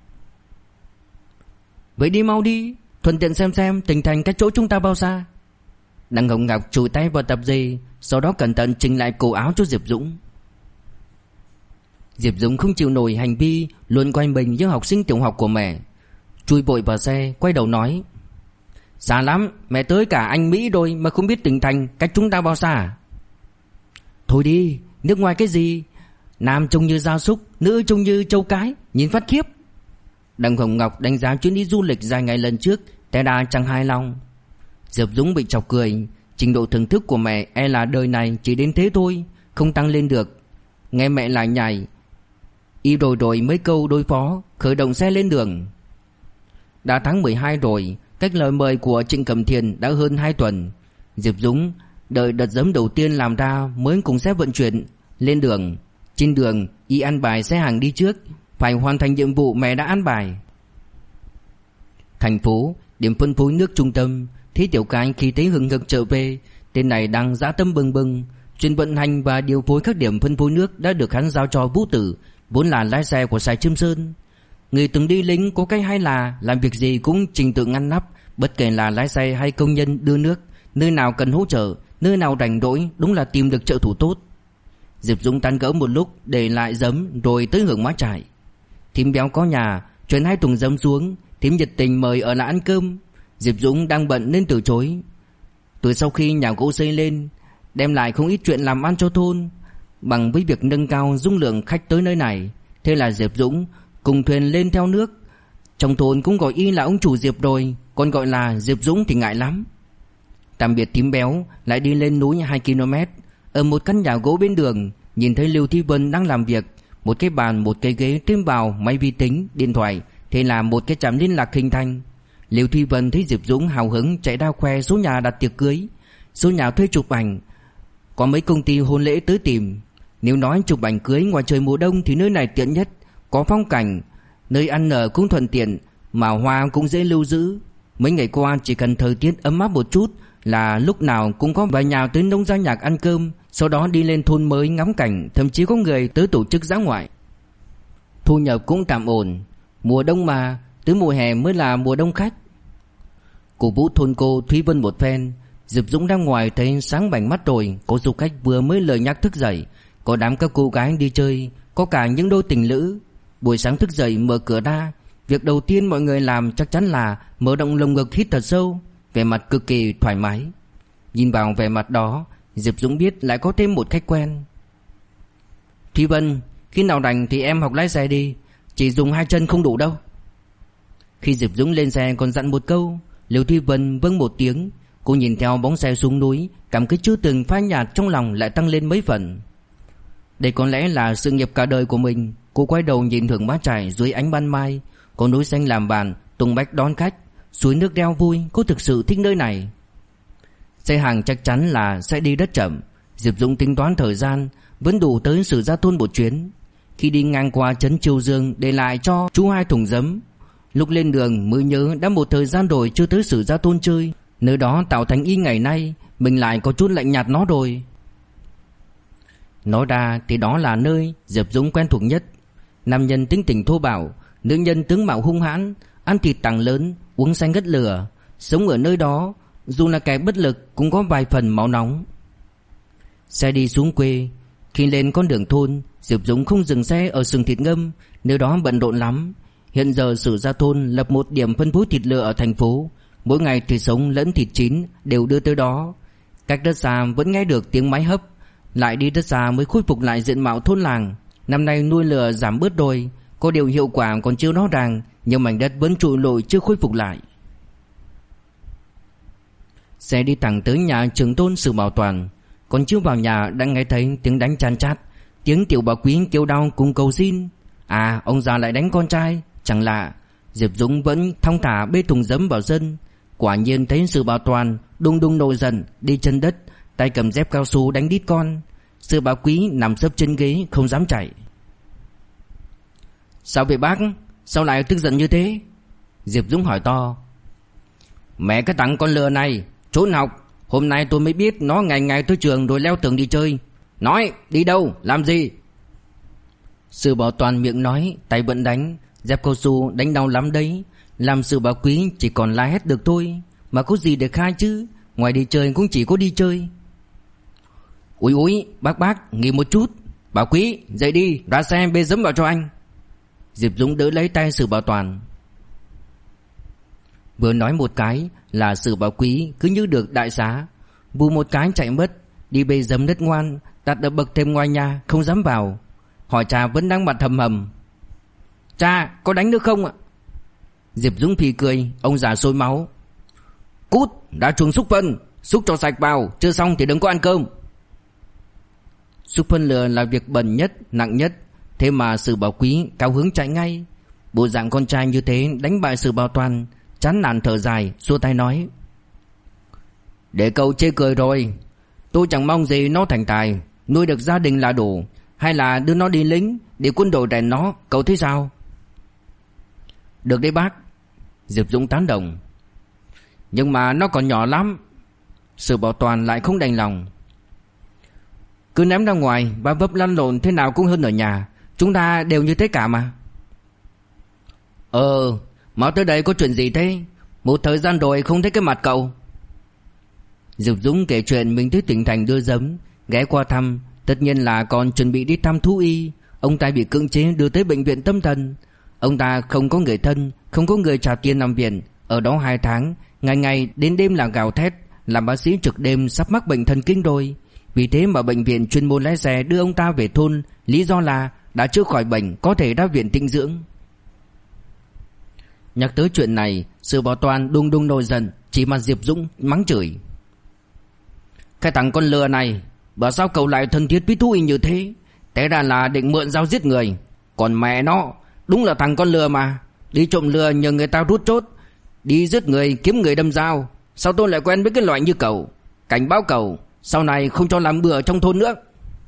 Vậy đi mau đi, thuận tiện xem tỉnh thành cách chỗ chúng ta bao xa. Đặng Hồng Ngọc chùi tay vào tập dề, sau đó cẩn thận chỉnh lại cổ áo cho Diệp Dũng. Diệp Dũng không chịu nổi hành vi luôn quay mình như học sinh tiểu học của mẹ, chui vội vào xe, quay đầu nói. Xa lắm, mẹ tới cả Anh Mỹ rồi mà không biết tỉnh thành cách chúng ta bao xa. Thôi đi, nước ngoài cái gì, nam trông như gia súc, nữ trông như trâu cái, nhìn phát khiếp. Đặng Hồng Ngọc đánh giá chuyến đi du lịch dài ngày lần trước, té đà chẳng hài lòng. Diệp Dũng bị chọc cười, trình độ thưởng thức của mẹ e là đời này chỉ đến thế thôi, không tăng lên được. Nghe mẹ lại nhảy, y rồi mấy câu đối phó, khởi động xe lên đường. Đã tháng 12 rồi, cách lời mời của Trịnh Cẩm Thiền đã hơn 2 tuần. Diệp Dũng đợi đợt giấm đầu tiên làm ra mới cùng xe vận chuyển lên đường. Trên đường y ăn bài xe hàng đi trước, phải hoàn thành nhiệm vụ mẹ đã an bài. Thành phố, điểm phân phối nước trung tâm. Thấy Tiểu Cái khi thấy hừng hực trở về. Tên này đang dã tâm bừng bừng. Chuyện vận hành và điều phối các điểm phân phối nước đã được hắn giao cho Vũ Tử, vốn là lái xe của Sài Chiêm Sơn. Người từng đi lính có cái hay là làm việc gì cũng trình tự ngăn nắp, bất kể là lái xe hay công nhân đưa nước, nơi nào cần hỗ trợ, nơi nào rảnh rỗi, đúng là tìm được trợ thủ tốt. Diệp Dũng tán gẫu một lúc, để lại giấm rồi tới hưởng mã trại. Thím Béo có nhà, chuyển 2 thùng giấm xuống, thím nhiệt tình mời ở lại ăn cơm. Diệp Dũng đang bận nên từ chối. Từ sau khi nhà gỗ xây lên, đem lại không ít chuyện làm ăn cho thôn, bằng với việc nâng cao dung lượng khách tới nơi này. Thế là Diệp Dũng cùng thuyền lên theo nước. Trong thôn cũng gọi y là ông chủ Diệp rồi, còn gọi là Diệp Dũng thì ngại lắm. Tạm biệt thím Béo, lại đi lên núi 2 km. Ở một căn nhà gỗ bên đường, nhìn thấy Lưu Thi Vân đang làm việc. Một cái bàn, một cái ghế, thêm vào máy vi tính, điện thoại, thế là một cái trạm liên lạc hình thành. Lưu Thi Vân thấy Diệp Dũng hào hứng chạy ra khoe số nhà đặt tiệc cưới, số nhà thuê chụp ảnh. Có mấy công ty hôn lễ tới tìm. Nếu nói chụp ảnh cưới ngoài trời mùa đông thì nơi này tiện nhất, có phong cảnh, nơi ăn ở cũng thuận tiện, mà hoa cũng dễ lưu giữ. Mấy ngày qua chỉ cần thời tiết ấm áp một chút là lúc nào cũng có vài nhà tới nông gia nhạc ăn cơm, sau đó đi lên thôn mới ngắm cảnh, thậm chí có người tới tổ chức dã ngoại. Thu nhập cũng tạm ổn, mùa đông mà, tới mùa hè mới là mùa đông khách. Cổ vũ thôn cô Thúy Vân một phen. Diệp Dũng đang ngoài thấy sáng bảnh mắt rồi. Có du khách vừa mới lời nhắc thức dậy, có đám các cô gái đi chơi, có cả những đôi tình lữ. Buổi sáng thức dậy mở cửa ra, việc đầu tiên mọi người làm chắc chắn là mở rộng lồng ngực hít thật sâu, vẻ mặt cực kỳ thoải mái. Nhìn vào vẻ mặt đó, Diệp Dũng biết lại có thêm một khách quen. Thúy Vân, khi nào rảnh thì em học lái xe đi, chỉ dùng 2 chân không đủ đâu. Khi Diệp Dũng lên xe còn dặn một câu. Lưu Thúy Vân vâng một tiếng. Cô nhìn theo bóng xe xuống núi, cảm cái chưa từng phai nhạt trong lòng lại tăng lên mấy phần. Đây có lẽ là sự nghiệp cả đời của mình. Cô quay đầu nhìn Hưởng Mã Trải dưới ánh ban mai, có núi xanh làm bàn, tùng bách đón khách, suối nước reo vui. Cô thực sự thích nơi này. Xe hàng chắc chắn là sẽ đi rất chậm. Diệp Dũng tính toán thời gian vẫn đủ tới Sử Gia Thôn một chuyến. Khi đi ngang qua trấn Triều Dương, để lại cho chú 2 thùng giấm. Lúc lên đường mới nhớ đã một thời gian rồi chưa tới Sử Gia Thôn chơi. Nơi đó tạo thành y ngày nay, mình lại có chút lạnh nhạt nó rồi. Nói ra thì đó là nơi Diệp Dũng quen thuộc nhất. Nam nhân tính tình thô bạo, nữ nhân tướng mạo hung hãn, ăn thịt tảng lớn, uống xanh ngất lửa. Sống ở nơi đó, dù là kẻ bất lực cũng có vài phần máu nóng. Xe đi xuống quê. Khi lên con đường thôn, Diệp Dũng không dừng xe ở sừng thịt ngâm, nơi đó bận rộn lắm. Hiện giờ Sử Gia Thôn lập một điểm phân phối thịt lợn ở thành phố. Mỗi ngày thịt sống lẫn thịt chín đều đưa tới đó. Cách rất xa vẫn nghe được tiếng máy hấp. Lại đi rất xa mới khôi phục lại diện mạo thôn làng. Năm nay nuôi lừa giảm bớt rồi, có điều hiệu quả còn chưa rõ ràng, nhưng mảnh đất vẫn trụi lùi chưa khôi phục lại. Xe đi thẳng tới nhà trưởng thôn Sử Bảo Toàn. Còn chưa vào nhà đã nghe thấy tiếng đánh chan chát, tiếng Tiểu Bà Quý kêu đau cùng cầu xin. À, ông già lại đánh con trai, chẳng lạ. Diệp Dũng vẫn thong thả bê thùng giấm vào sân. Quả nhiên thấy Sử Bảo Toàn đung đung nổi giận, đi chân đất, tay cầm dép cao su đánh đít con. Sử Bà Quý nằm sấp trên ghế không dám chạy. Sao vậy bác? Sao lại tức giận như thế? Diệp Dũng hỏi to. Mẹ cái thằng con lừa này trốn học, hôm nay tôi mới biết nó ngày ngày tới trường rồi leo tường đi chơi. Nói đi đâu làm gì? Sử Bảo Toàn miệng nói, tay vẫn đánh. Dép cao su đánh đau lắm đấy. Làm Sử Bà Quý chỉ còn la hét được thôi, mà có gì để khai chứ. Ngoài đi chơi cũng chỉ có đi chơi. Úi úi, bác nghỉ một chút. Bà Quý dậy đi, ra xe bê giấm vào cho anh. Diệp Dũng đỡ lấy tay Sử Bảo Toàn. Vừa nói một cái là Sử Bảo Quý cứ như được đại xá, vù một cái chạy mất. Đi bê giấm rất ngoan, đặt ở bậc thềm ngoài nhà, không dám vào. Hỏi cha vẫn đang mặt hầm hầm. Cha có đánh nữa không ạ? Diệp Dũng phì cười. Ông già sôi máu. Cút đã chuồng xúc phân, xúc cho sạch vào, chưa xong thì đừng có ăn cơm. Xúc phân lừa là việc bẩn nhất, nặng nhất. Thế mà Sử Bảo Quý cao hứng chạy ngay. Bộ dạng con trai như thế đánh bại Sử Bảo Toàn, chán nản thở dài, xua tay nói. Để cậu chê cười rồi. Tôi chẳng mong gì nó thành tài, nuôi được gia đình là đủ. hay là đưa nó đi lính để quân đội rèn nó, cậu thấy sao? Được đấy bác, Diệp Dũng tán đồng. Nhưng mà nó còn nhỏ lắm. Sử Bảo Toàn lại không đành lòng. Cứ ném ra ngoài và vấp lăn lộn thế nào cũng hơn ở nhà. Chúng ta đều như thế cả mà. Mà tới đây có chuyện gì thế? Một thời gian rồi không thấy cái mặt cậu. Diệp Dũng kể chuyện mình tới tỉnh thành đưa giấm, ghé qua thăm. Tất nhiên là còn chuẩn bị đi thăm thú y. Ông ta bị cưỡng chế đưa tới bệnh viện tâm thần. Ông ta không có người thân, không có người trả tiền nằm viện. Ở đó 2 tháng, ngày ngày đến đêm là gào thét, làm bác sĩ trực đêm sắp mắc bệnh thần kinh rồi. Vì thế mà bệnh viện chuyên môn lái xe đưa ông ta về thôn, lý do là đã chữa khỏi bệnh, có thể ra viện tĩnh dưỡng. Nhắc tới chuyện này, Sử Bảo Toàn đung đung nổi giận, chỉ mặt Diệp Dũng mắng chửi. Cái thằng con lừa này, bảo sao cậu lại thân thiết với thú y như thế? Té ra là định mượn dao giết người. Còn mẹ nó, đúng là thằng con lừa mà. Đi trộm lừa nhờ người ta rút chốt, đi giết người kiếm người đâm dao. Sao tôi lại quen với cái loại như cậu? Cảnh báo cậu, sau này không cho làm bừa trong thôn nữa.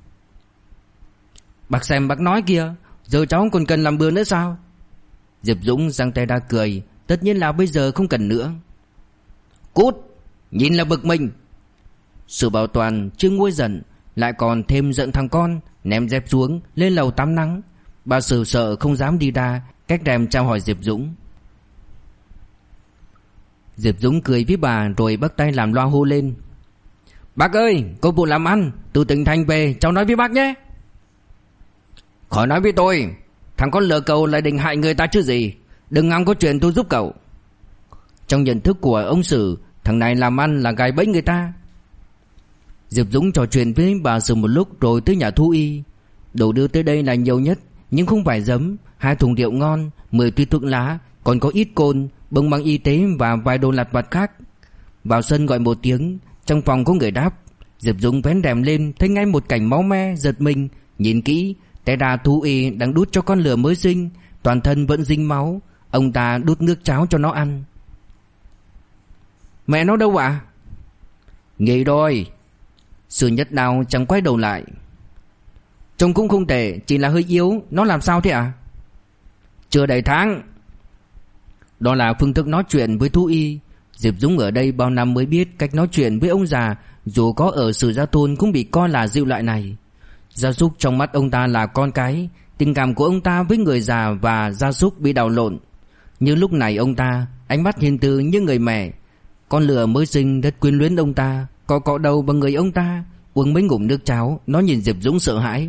Bác xem bác nói kìa, giờ cháu còn cần làm bừa nữa sao? Diệp Dũng giang tay ra cười. Tất nhiên là bây giờ không cần nữa. Cút, nhìn là bực mình. Sử Bảo Toàn chưa nguôi giận, lại còn thêm giận thằng con, ném dép xuống lên lầu tắm nắng. Bà Sử sợ không dám đi ra, cách rèm chào hỏi Diệp Dũng. Diệp Dũng cười với bà rồi bắt tay làm loa hô lên. Bác ơi, có vụ làm ăn từ tỉnh thành về, cháu nói với bác nhé. Khỏi nói với tôi, thằng con lừa cậu lại định hại người ta chứ gì. Đừng ngóng có chuyện tôi giúp cậu. Trong nhận thức của ông Sử, thằng này làm ăn là gài bẫy người ta. Diệp Dũng trò chuyện với bà Sử một lúc rồi tới nhà thú y. Đồ đưa tới đây là nhiều nhất, nhưng không phải giấm, 2 thùng rượu ngon, 10 túi thuốc lá, còn có ít côn, bông băng y tế và vài đồ lặt vặt khác. Vào sân gọi một tiếng, trong phòng có người đáp. Diệp Dũng vén rèm lên, thấy ngay một cảnh máu me, giật mình. Nhìn kỹ, té ra thú y đang đút cho con lừa mới sinh, toàn thân vẫn dính máu. Ông ta đút nước cháo cho nó ăn. Mẹ nó đâu ạ? Nghỉ rồi. Sử Nhất Đao chẳng quay đầu lại. Trông cũng không tệ, chỉ là hơi yếu. Nó làm sao thế ạ? Chưa đầy tháng. Đó là phương thức nói chuyện với thú y. Diệp Dũng ở đây bao năm mới biết cách nói chuyện với ông già. Dù có ở Sử Gia Thôn cũng bị coi là dịu lại này. Gia súc trong mắt ông ta là con cái. Tình cảm của ông ta với người già và gia súc bị đảo lộn. Nhưng lúc này ông ta, ánh mắt hiền từ như người mẹ. Con lừa mới sinh rất quyến luyến ông ta, cọ đầu vào người ông ta. Uống mấy ngụm nước cháo, nó nhìn Diệp Dũng sợ hãi.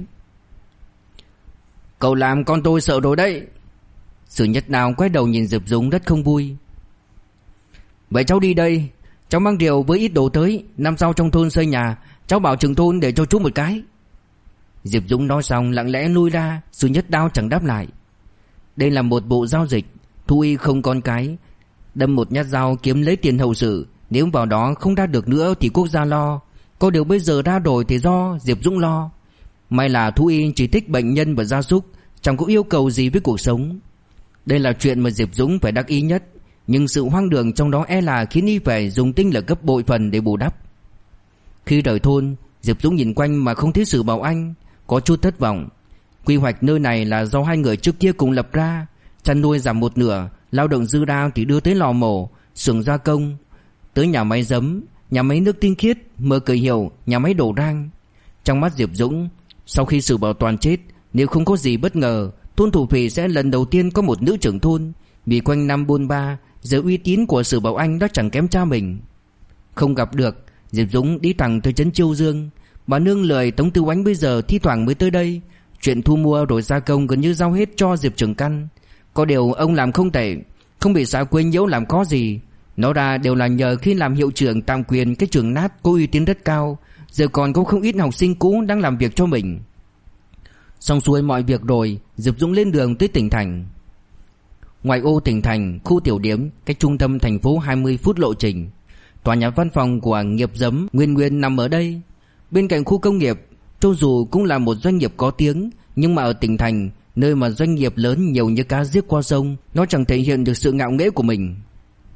Cậu làm con tôi sợ rồi đấy. Sử Nhất Đao quay đầu nhìn Diệp Dũng rất không vui. Vậy cháu đi đây, cháu mang rượu với ít đồ tới. Năm sau trong thôn xây nhà, cháu bảo trưởng thôn để cho chú một cái. Diệp Dũng nói xong lặng lẽ lui ra. Sử Nhất Đao chẳng đáp lại. Đây là một bộ giao dịch. Thú y không con cái, đâm một nhát dao kiếm lấy tiền hậu sự. Nếu vào đó không ra được nữa thì quốc gia lo. Có điều bây giờ ra rồi thì do Diệp Dũng lo. May là thú y chỉ thích bệnh nhân và gia súc, chẳng có yêu cầu gì với cuộc sống. Đây là chuyện mà Diệp Dũng phải đắc ý nhất. Nhưng sự hoang đường trong đó e là khiến y phải dùng tinh lực gấp bội phần để bù đắp. Khi rời thôn, Diệp Dũng nhìn quanh mà không thấy Sử Bảo Anh, có chút thất vọng. Quy hoạch nơi này là do 2 người trước kia cùng lập ra. Chăn nuôi giảm một nửa, lao động dư ra thì đưa tới lò mổ, xưởng gia công, tới nhà máy giấm, nhà máy nước tinh khiết, Mở Cờ Hiểu, nhà máy đổ rang. Trong mắt Diệp Dũng, sau khi Sử Bảo Toàn chết, nếu không có gì bất ngờ, thôn Thủ Phỉ sẽ lần đầu tiên có một nữ trưởng thôn. Vì quanh năm buôn ba, giờ uy tín của Sử Bảo Anh đã chẳng kém cha mình. Không gặp được, Diệp Dũng đi thẳng tới trấn Chiêu Dương. Bà nương lười Tống Tư Oánh bây giờ thi thoảng mới tới đây. Chuyện thu mua rồi gia công gần như giao hết cho Diệp Trường Căn. Có điều ông làm không tệ, không bị xã quấy nhiễu làm có gì. Nó ra đều là nhờ khi làm hiệu trưởng tạm quyền cái trường nát có uy tín rất cao. Giờ còn có không ít học sinh cũ đang làm việc cho mình. Xong xuôi mọi việc rồi, Diệp Dũng lên đường tới tỉnh thành. Ngoài ô tỉnh thành, khu tiểu điểm, cách trung tâm thành phố 20 phút lộ trình. Tòa nhà văn phòng của nghiệp giấm Nguyên nằm ở đây. Bên cạnh khu công nghiệp, cho dù cũng là một doanh nghiệp có tiếng, nhưng mà ở tỉnh thành, nơi mà doanh nghiệp lớn nhiều như cá giết qua sông, nó chẳng thể hiện được sự ngạo nghễ của mình.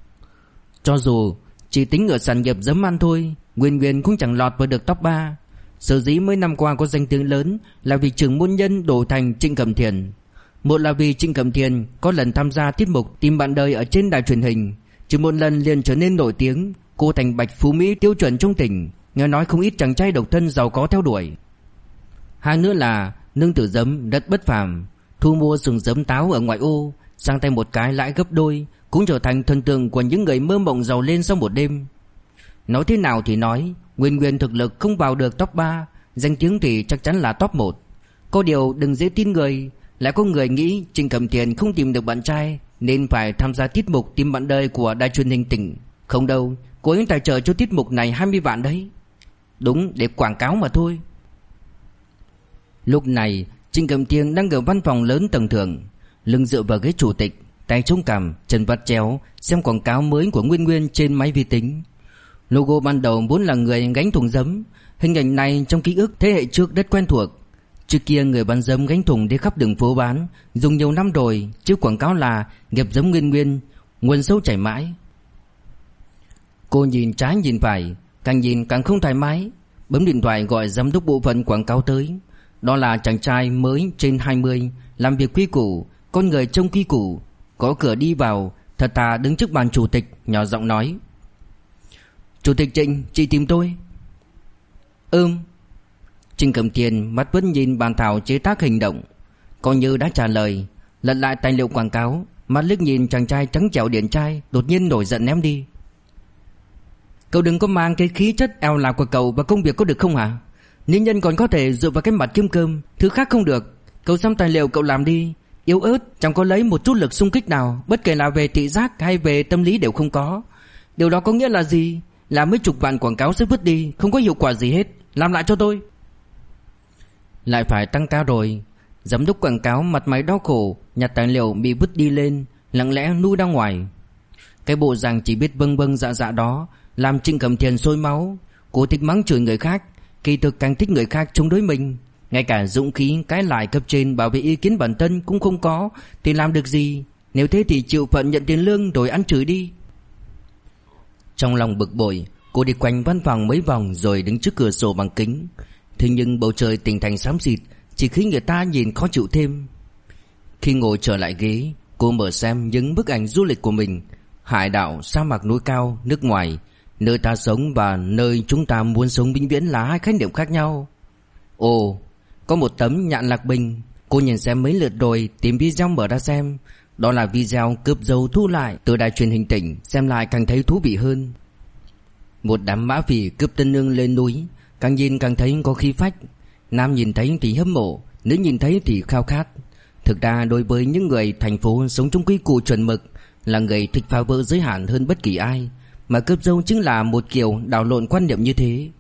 Cho dù chỉ tính ở sản nghiệp giấm ăn thôi, Nguyên cũng chẳng lọt vào được top 3. Sở dĩ mấy năm qua có danh tiếng lớn là vì trưởng môn nhân đổi thành Trịnh Cẩm Thiền. Một là vì Trịnh Cẩm Thiền có lần tham gia tiết mục Tìm bạn đời ở trên đài truyền hình, chỉ một lần liền trở nên nổi tiếng. Cô thành bạch phú mỹ tiêu chuẩn trong tỉnh, nghe nói không ít chàng trai độc thân giàu có theo đuổi. Hai nữa là nương tử giấm rất bất phàm, thu mua sừng giấm táo ở ngoại ô, sang tay một cái lãi gấp đôi, cũng trở thành thần tượng của những người mơ mộng giàu lên sau một đêm. Nói thế nào thì nói, Nguyên Nguyên thực lực không vào được top 3, danh tiếng thì chắc chắn là top 1. Có điều đừng dễ tin người, lại có người nghĩ Trịnh Cẩm Thiền không tìm được bạn trai nên phải tham gia tiết mục Tìm bạn đời của đài truyền hình tỉnh. Không đâu, cô ấy tài trợ cho tiết mục này 20 vạn đấy. Đúng, để quảng cáo mà thôi. Lúc này Trịnh Cẩm Thiền đang ở văn phòng lớn tầng thượng, lưng dựa vào ghế chủ tịch, tay chống cằm, chân vắt chéo, xem quảng cáo mới của Nguyên Nguyên trên máy vi tính. Logo ban đầu vốn là người gánh thùng giấm, hình ảnh này trong ký ức thế hệ trước rất quen thuộc. Trước kia người bán giấm gánh thùng đi khắp đường phố bán, dùng nhiều năm rồi, chứ quảng cáo là nghiệp giấm Nguyên Nguyên, nguồn sâu chảy mãi. Cô nhìn trái nhìn phải, càng nhìn càng không thoải mái, bấm điện thoại gọi giám đốc bộ phận quảng cáo tới. Đó là chàng trai mới trên 20, làm việc quy củ, con người trông quy củ, có cửa đi vào, thật thà đứng trước bàn chủ tịch, nhỏ giọng nói: "Chủ tịch Trịnh, chị tìm tôi." Trịnh Cẩm Thiền mắt vẫn nhìn bàn thảo chế tác hình động, coi như đã trả lời, lật lại tài liệu quảng cáo, mắt liếc nhìn chàng trai trắng trẻo điển trai, đột nhiên nổi giận ném đi: "Cậu đừng có mang cái khí chất eo lạc của cậu vào công việc có được không hả? Nữ nhân còn có thể dựa vào cái mặt kiếm cơm, thứ khác không được. Cậu xem tài liệu cậu làm đi, yếu ớt, chẳng có lấy một chút lực xung kích nào, bất kể là về thị giác hay về tâm lý đều không có. Điều đó có nghĩa là gì? Là mấy chục vạn quảng cáo sẽ vứt đi, không có hiệu quả gì hết. Làm lại cho tôi." Lại phải tăng ca rồi. Giám đốc quảng cáo mặt mày đau khổ, nhặt tài liệu bị vứt đi lên, lặng lẽ nuôi ra ngoài. Cái bộ dạng chỉ biết vâng vâng dạ dạ đó làm Trịnh Cẩm Thiền sôi máu. Cô thích mắng chửi người khác, kỳ thực càng thích người khác chống đối mình. Ngay cả dũng khí cãi lại cấp trên bảo vệ ý kiến bản thân cũng không có thì làm được gì. Nếu thế thì chịu phận nhận tiền lương rồi ăn chửi đi. Trong lòng bực bội, cô đi quanh văn phòng mấy vòng rồi đứng trước cửa sổ bằng kính. Thế nhưng bầu trời tỉnh thành xám xịt, chỉ khiến người ta nhìn khó chịu thêm. Khi ngồi trở lại ghế, cô mở xem những bức ảnh du lịch của mình. Hải đảo, sa mạc núi cao, nước ngoài. Nơi ta sống và nơi chúng ta muốn sống vĩnh viễn là hai khái niệm khác nhau. Ồ, có một tấm Nhạn Lạc Bình. Cô nhìn xem mấy lượt rồi tìm video mở ra xem. Đó là video cướp dâu thu lại từ đài truyền hình tỉnh, xem lại càng thấy thú vị hơn. Một đám mã phỉ cướp tân nương lên núi, càng nhìn càng thấy có khí phách. Nam nhìn thấy thì hâm mộ, nữ nhìn thấy thì khao khát. Thực ra đối với những người thành phố sống trong quy củ chuẩn mực, là người thích phá vỡ giới hạn hơn bất kỳ ai, mà cướp dâu chính là một kiểu đảo lộn quan niệm như thế.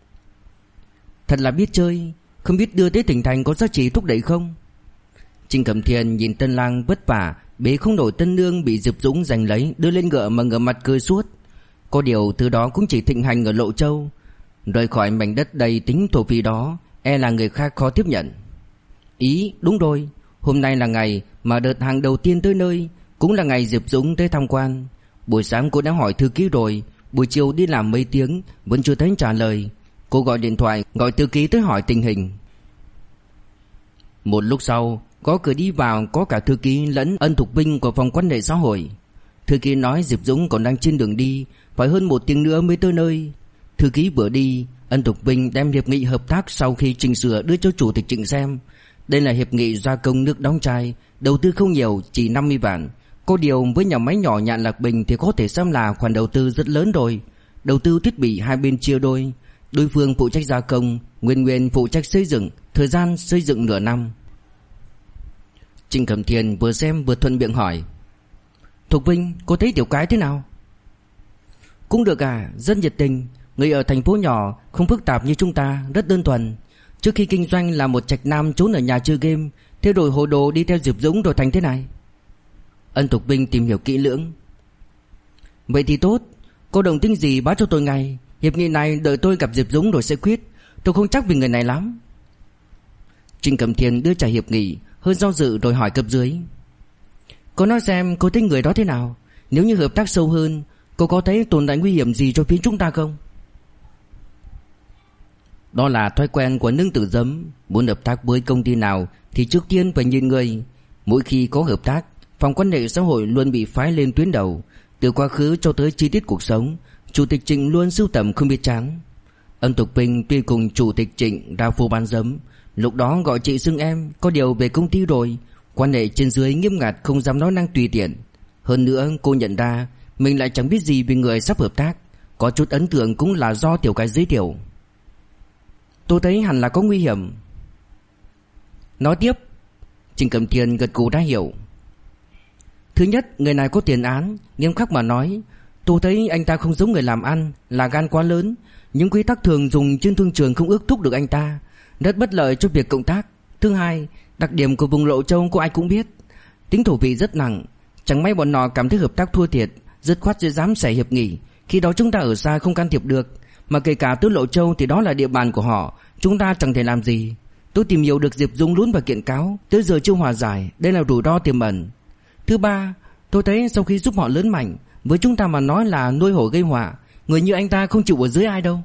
Thật là biết chơi, không biết đưa tới tỉnh thành có giá trị thúc đẩy không. Trịnh Cẩm Thiền nhìn tân lang vất vả bế không nổi tân nương bị Diệp Dũng giành lấy, đưa lên ngựa mà ngửa mặt cười suốt. Có điều thứ đó cũng chỉ thịnh hành ở Lộ Châu. Rời khỏi mảnh đất đầy tính thổ phỉ đó, e là người khác khó tiếp nhận. Đúng rồi, hôm nay là ngày mà đợt hàng đầu tiên tới nơi, cũng là ngày Diệp Dũng tới tham quan. Buổi sáng cô đã hỏi thư ký rồi, buổi chiều đi làm mấy tiếng vẫn chưa thấy trả lời. Cô gọi điện thoại gọi thư ký tới hỏi tình hình. Một lúc sau, có cửa đi vào có cả thư ký lẫn Ân Thục Vinh của phòng quan hệ xã hội. Thư ký nói Diệp Dũng còn đang trên đường đi, phải hơn 1 tiếng nữa mới tới nơi. Thư ký vừa đi, Ân Thục Vinh đem hiệp nghị hợp tác sau khi chỉnh sửa đưa cho chủ tịch Trịnh xem. Đây là hiệp nghị gia công nước đóng chai, đầu tư không nhiều, chỉ 50 vạn. Có điều với nhà máy nhỏ Nhạn Lạc Bình thì có thể xem là khoản đầu tư rất lớn rồi. Đầu tư thiết bị hai bên chia đôi, đối phương phụ trách gia công, Nguyên phụ trách xây dựng, thời gian xây dựng nửa năm. Trịnh Cẩm Thiền vừa xem vừa thuận miệng hỏi: "Thục Vinh, cô thấy tiểu cái thế nào?" "Cũng được à, rất nhiệt tình. Người ở thành phố nhỏ, không phức tạp như chúng ta, rất đơn thuần. Trước khi kinh doanh là một trạch nam trốn ở nhà chơi game, thế rồi hồ đồ đi theo Diệp Dũng rồi thành thế này." Ân Thục Vinh tìm hiểu kỹ lưỡng. "Vậy thì tốt, cô đồng tính gì báo cho tôi ngay. Hiệp nghị này đợi tôi gặp Diệp Dũng rồi sẽ quyết. Tôi không chắc vì người này lắm." Trịnh Cẩm Thiền đưa trả hiệp nghị, hơi do dự rồi hỏi cấp dưới: "Cô nói xem cô thấy người đó thế nào? Nếu như hợp tác sâu hơn, cô có thấy tồn tại nguy hiểm gì cho phía chúng ta không?" Đó là thói quen của nương tử Dấm. Muốn hợp tác với công ty nào thì trước tiên phải nhìn người. Mỗi khi có hợp tác, phòng quan hệ xã hội luôn bị phái lên tuyến đầu. Từ quá khứ cho tới chi tiết cuộc sống, Chủ tịch Trịnh luôn sưu tầm không biết chán. Ân Tục Bình tuy cùng Chủ tịch Trịnh ra phố bán Dấm, lúc đó gọi chị xưng em, có điều về công ty rồi, quan hệ trên dưới nghiêm ngặt, không dám nói năng tùy tiện. Hơn nữa cô nhận ra mình lại chẳng biết gì về người sắp hợp tác. Có chút ấn tượng cũng là do Tiểu Cái giới thiệu. Tôi thấy hẳn là có nguy hiểm. Nói tiếp. Trình Cẩm Thiên gật gù đã hiểu. Thứ nhất, người này có tiền án. Nghiêm khắc mà nói, tôi thấy anh ta không giống người làm ăn, là gan quá lớn. Những quy tắc thường dùng trên thương trường không ước thúc được anh ta, rất bất lợi cho việc cộng tác. Thứ hai, đặc điểm của vùng Lộ Châu có ai cũng biết, tính thổ vị rất nặng. Chẳng may bọn nó cảm thấy hợp tác thua thiệt, dứt khoát sẽ dám xẻ hiệp nghị. Khi đó chúng ta ở xa không can thiệp được, mà kể cả tới Lộ Châu thì đó là địa bàn của họ, chúng ta chẳng thể làm gì. Tôi tìm hiểu được Diệp Dũng lún vào kiện cáo, tới giờ chưa hòa giải, đây là rủi ro tiềm ẩn. Thứ ba, tôi thấy sau khi giúp họ lớn mạnh, với chúng ta mà nói là nuôi hổ gây họa. Người như anh ta không chịu ở dưới ai đâu.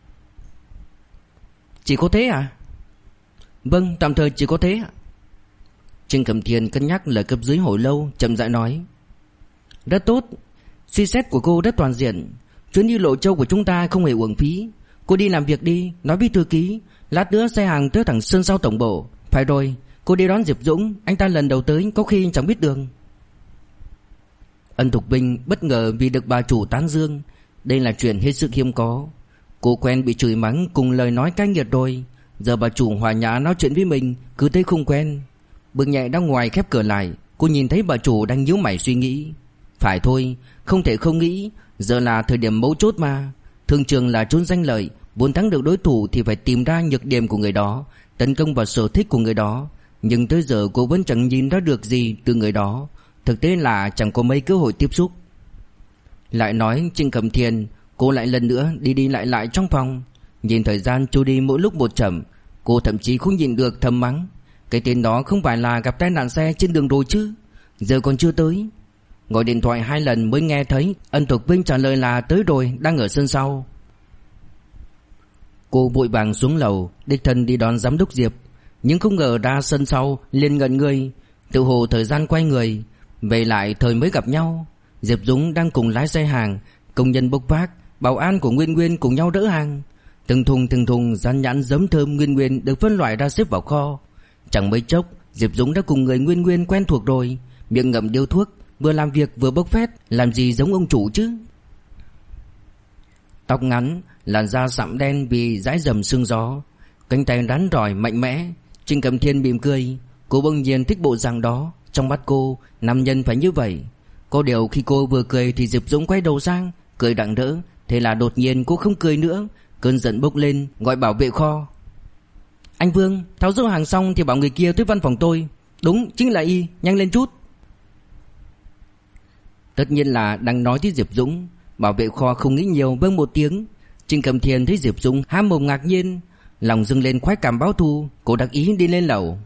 Chỉ có thế à? Vâng, tạm thời chỉ có thế ạ. Trình Cẩm Thiên cân nhắc lời cấp dưới hồi lâu, chậm rãi nói. Rất tốt, suy xét của cô rất toàn diện. Chuyến đi Lộ Châu của chúng ta không hề uổng phí. Cô đi làm việc đi, nói với thư ký, lát nữa xe hàng tới thẳng sân sau tổng bộ. Phải rồi, cô đi đón Diệp Dũng, anh ta lần đầu tới có khi chẳng biết đường. Ân Thục Vinh bất ngờ vì được bà chủ tán dương. Đây là chuyện hết sức hiếm có. Cô quen bị chửi mắng cùng lời nói cay nghiệt rồi, giờ bà chủ hòa nhã nói chuyện với mình cứ thấy không quen. Bước nhẹ ra ngoài khép cửa lại, cô nhìn thấy bà chủ đang nhíu mày suy nghĩ. Phải thôi, không thể không nghĩ, giờ là thời điểm mấu chốt mà. Thương trường là chốn danh lợi, muốn thắng được đối thủ thì phải tìm ra nhược điểm của người đó, tấn công vào sở thích của người đó. Nhưng tới giờ cô vẫn chẳng nhìn ra được gì từ người đó. Thực tế là chẳng có mấy cơ hội tiếp xúc. Lại nói Trình Cẩm Thiên, cô lại lần nữa đi đi lại lại trong phòng. Nhìn thời gian trôi đi mỗi lúc một chậm, cô thậm chí không nhịn được thầm mắng. Cái tên đó không phải là gặp tai nạn xe trên đường rồi chứ? Giờ còn chưa tới. Gọi điện thoại 2 lần mới nghe thấy Ân Thục Vinh trả lời là tới rồi, đang ở sân sau. Cô vội vàng xuống lầu, đích thân đi đón giám đốc Diệp. Nhưng không ngờ ra sân sau liền ngẩn người, tự hồ thời gian quay người. Về lại thời mới gặp nhau, Diệp Dũng đang cùng lái xe hàng, công nhân bốc vác, bảo an của Nguyên Nguyên cùng nhau đỡ hàng. Từng thùng rán nhãn giấm thơm Nguyên Nguyên được phân loại ra xếp vào kho. Chẳng mấy chốc Diệp Dũng đã cùng người Nguyên Nguyên quen thuộc rồi, miệng ngậm điếu thuốc, vừa làm việc vừa bốc phét, làm gì giống ông chủ chứ. Tóc ngắn, làn da sạm đen vì dãi dầm sương gió, cánh tay rắn rỏi mạnh mẽ. Trình Cẩm Thiên mỉm cười, cô bỗng nhiên thích bộ dạng đó. Trong mắt cô, nam nhân phải như vậy. Có điều khi cô vừa cười thì Diệp Dũng quay đầu sang, cười đặng đỡ. Thế là đột nhiên cô không cười nữa, cơn giận bốc lên, gọi bảo vệ kho. Anh Vương, tháo dỡ hàng xong thì bảo người kia tới văn phòng tôi. Đúng, chính là y, nhanh lên chút. Tất nhiên là đang nói tới Diệp Dũng. Bảo vệ kho không nghĩ nhiều, vâng một tiếng. Trình Cẩm Thiên thấy Diệp Dũng há mồm ngạc nhiên, lòng dâng lên khoái cảm báo thù. Cô đắc ý đi lên lầu.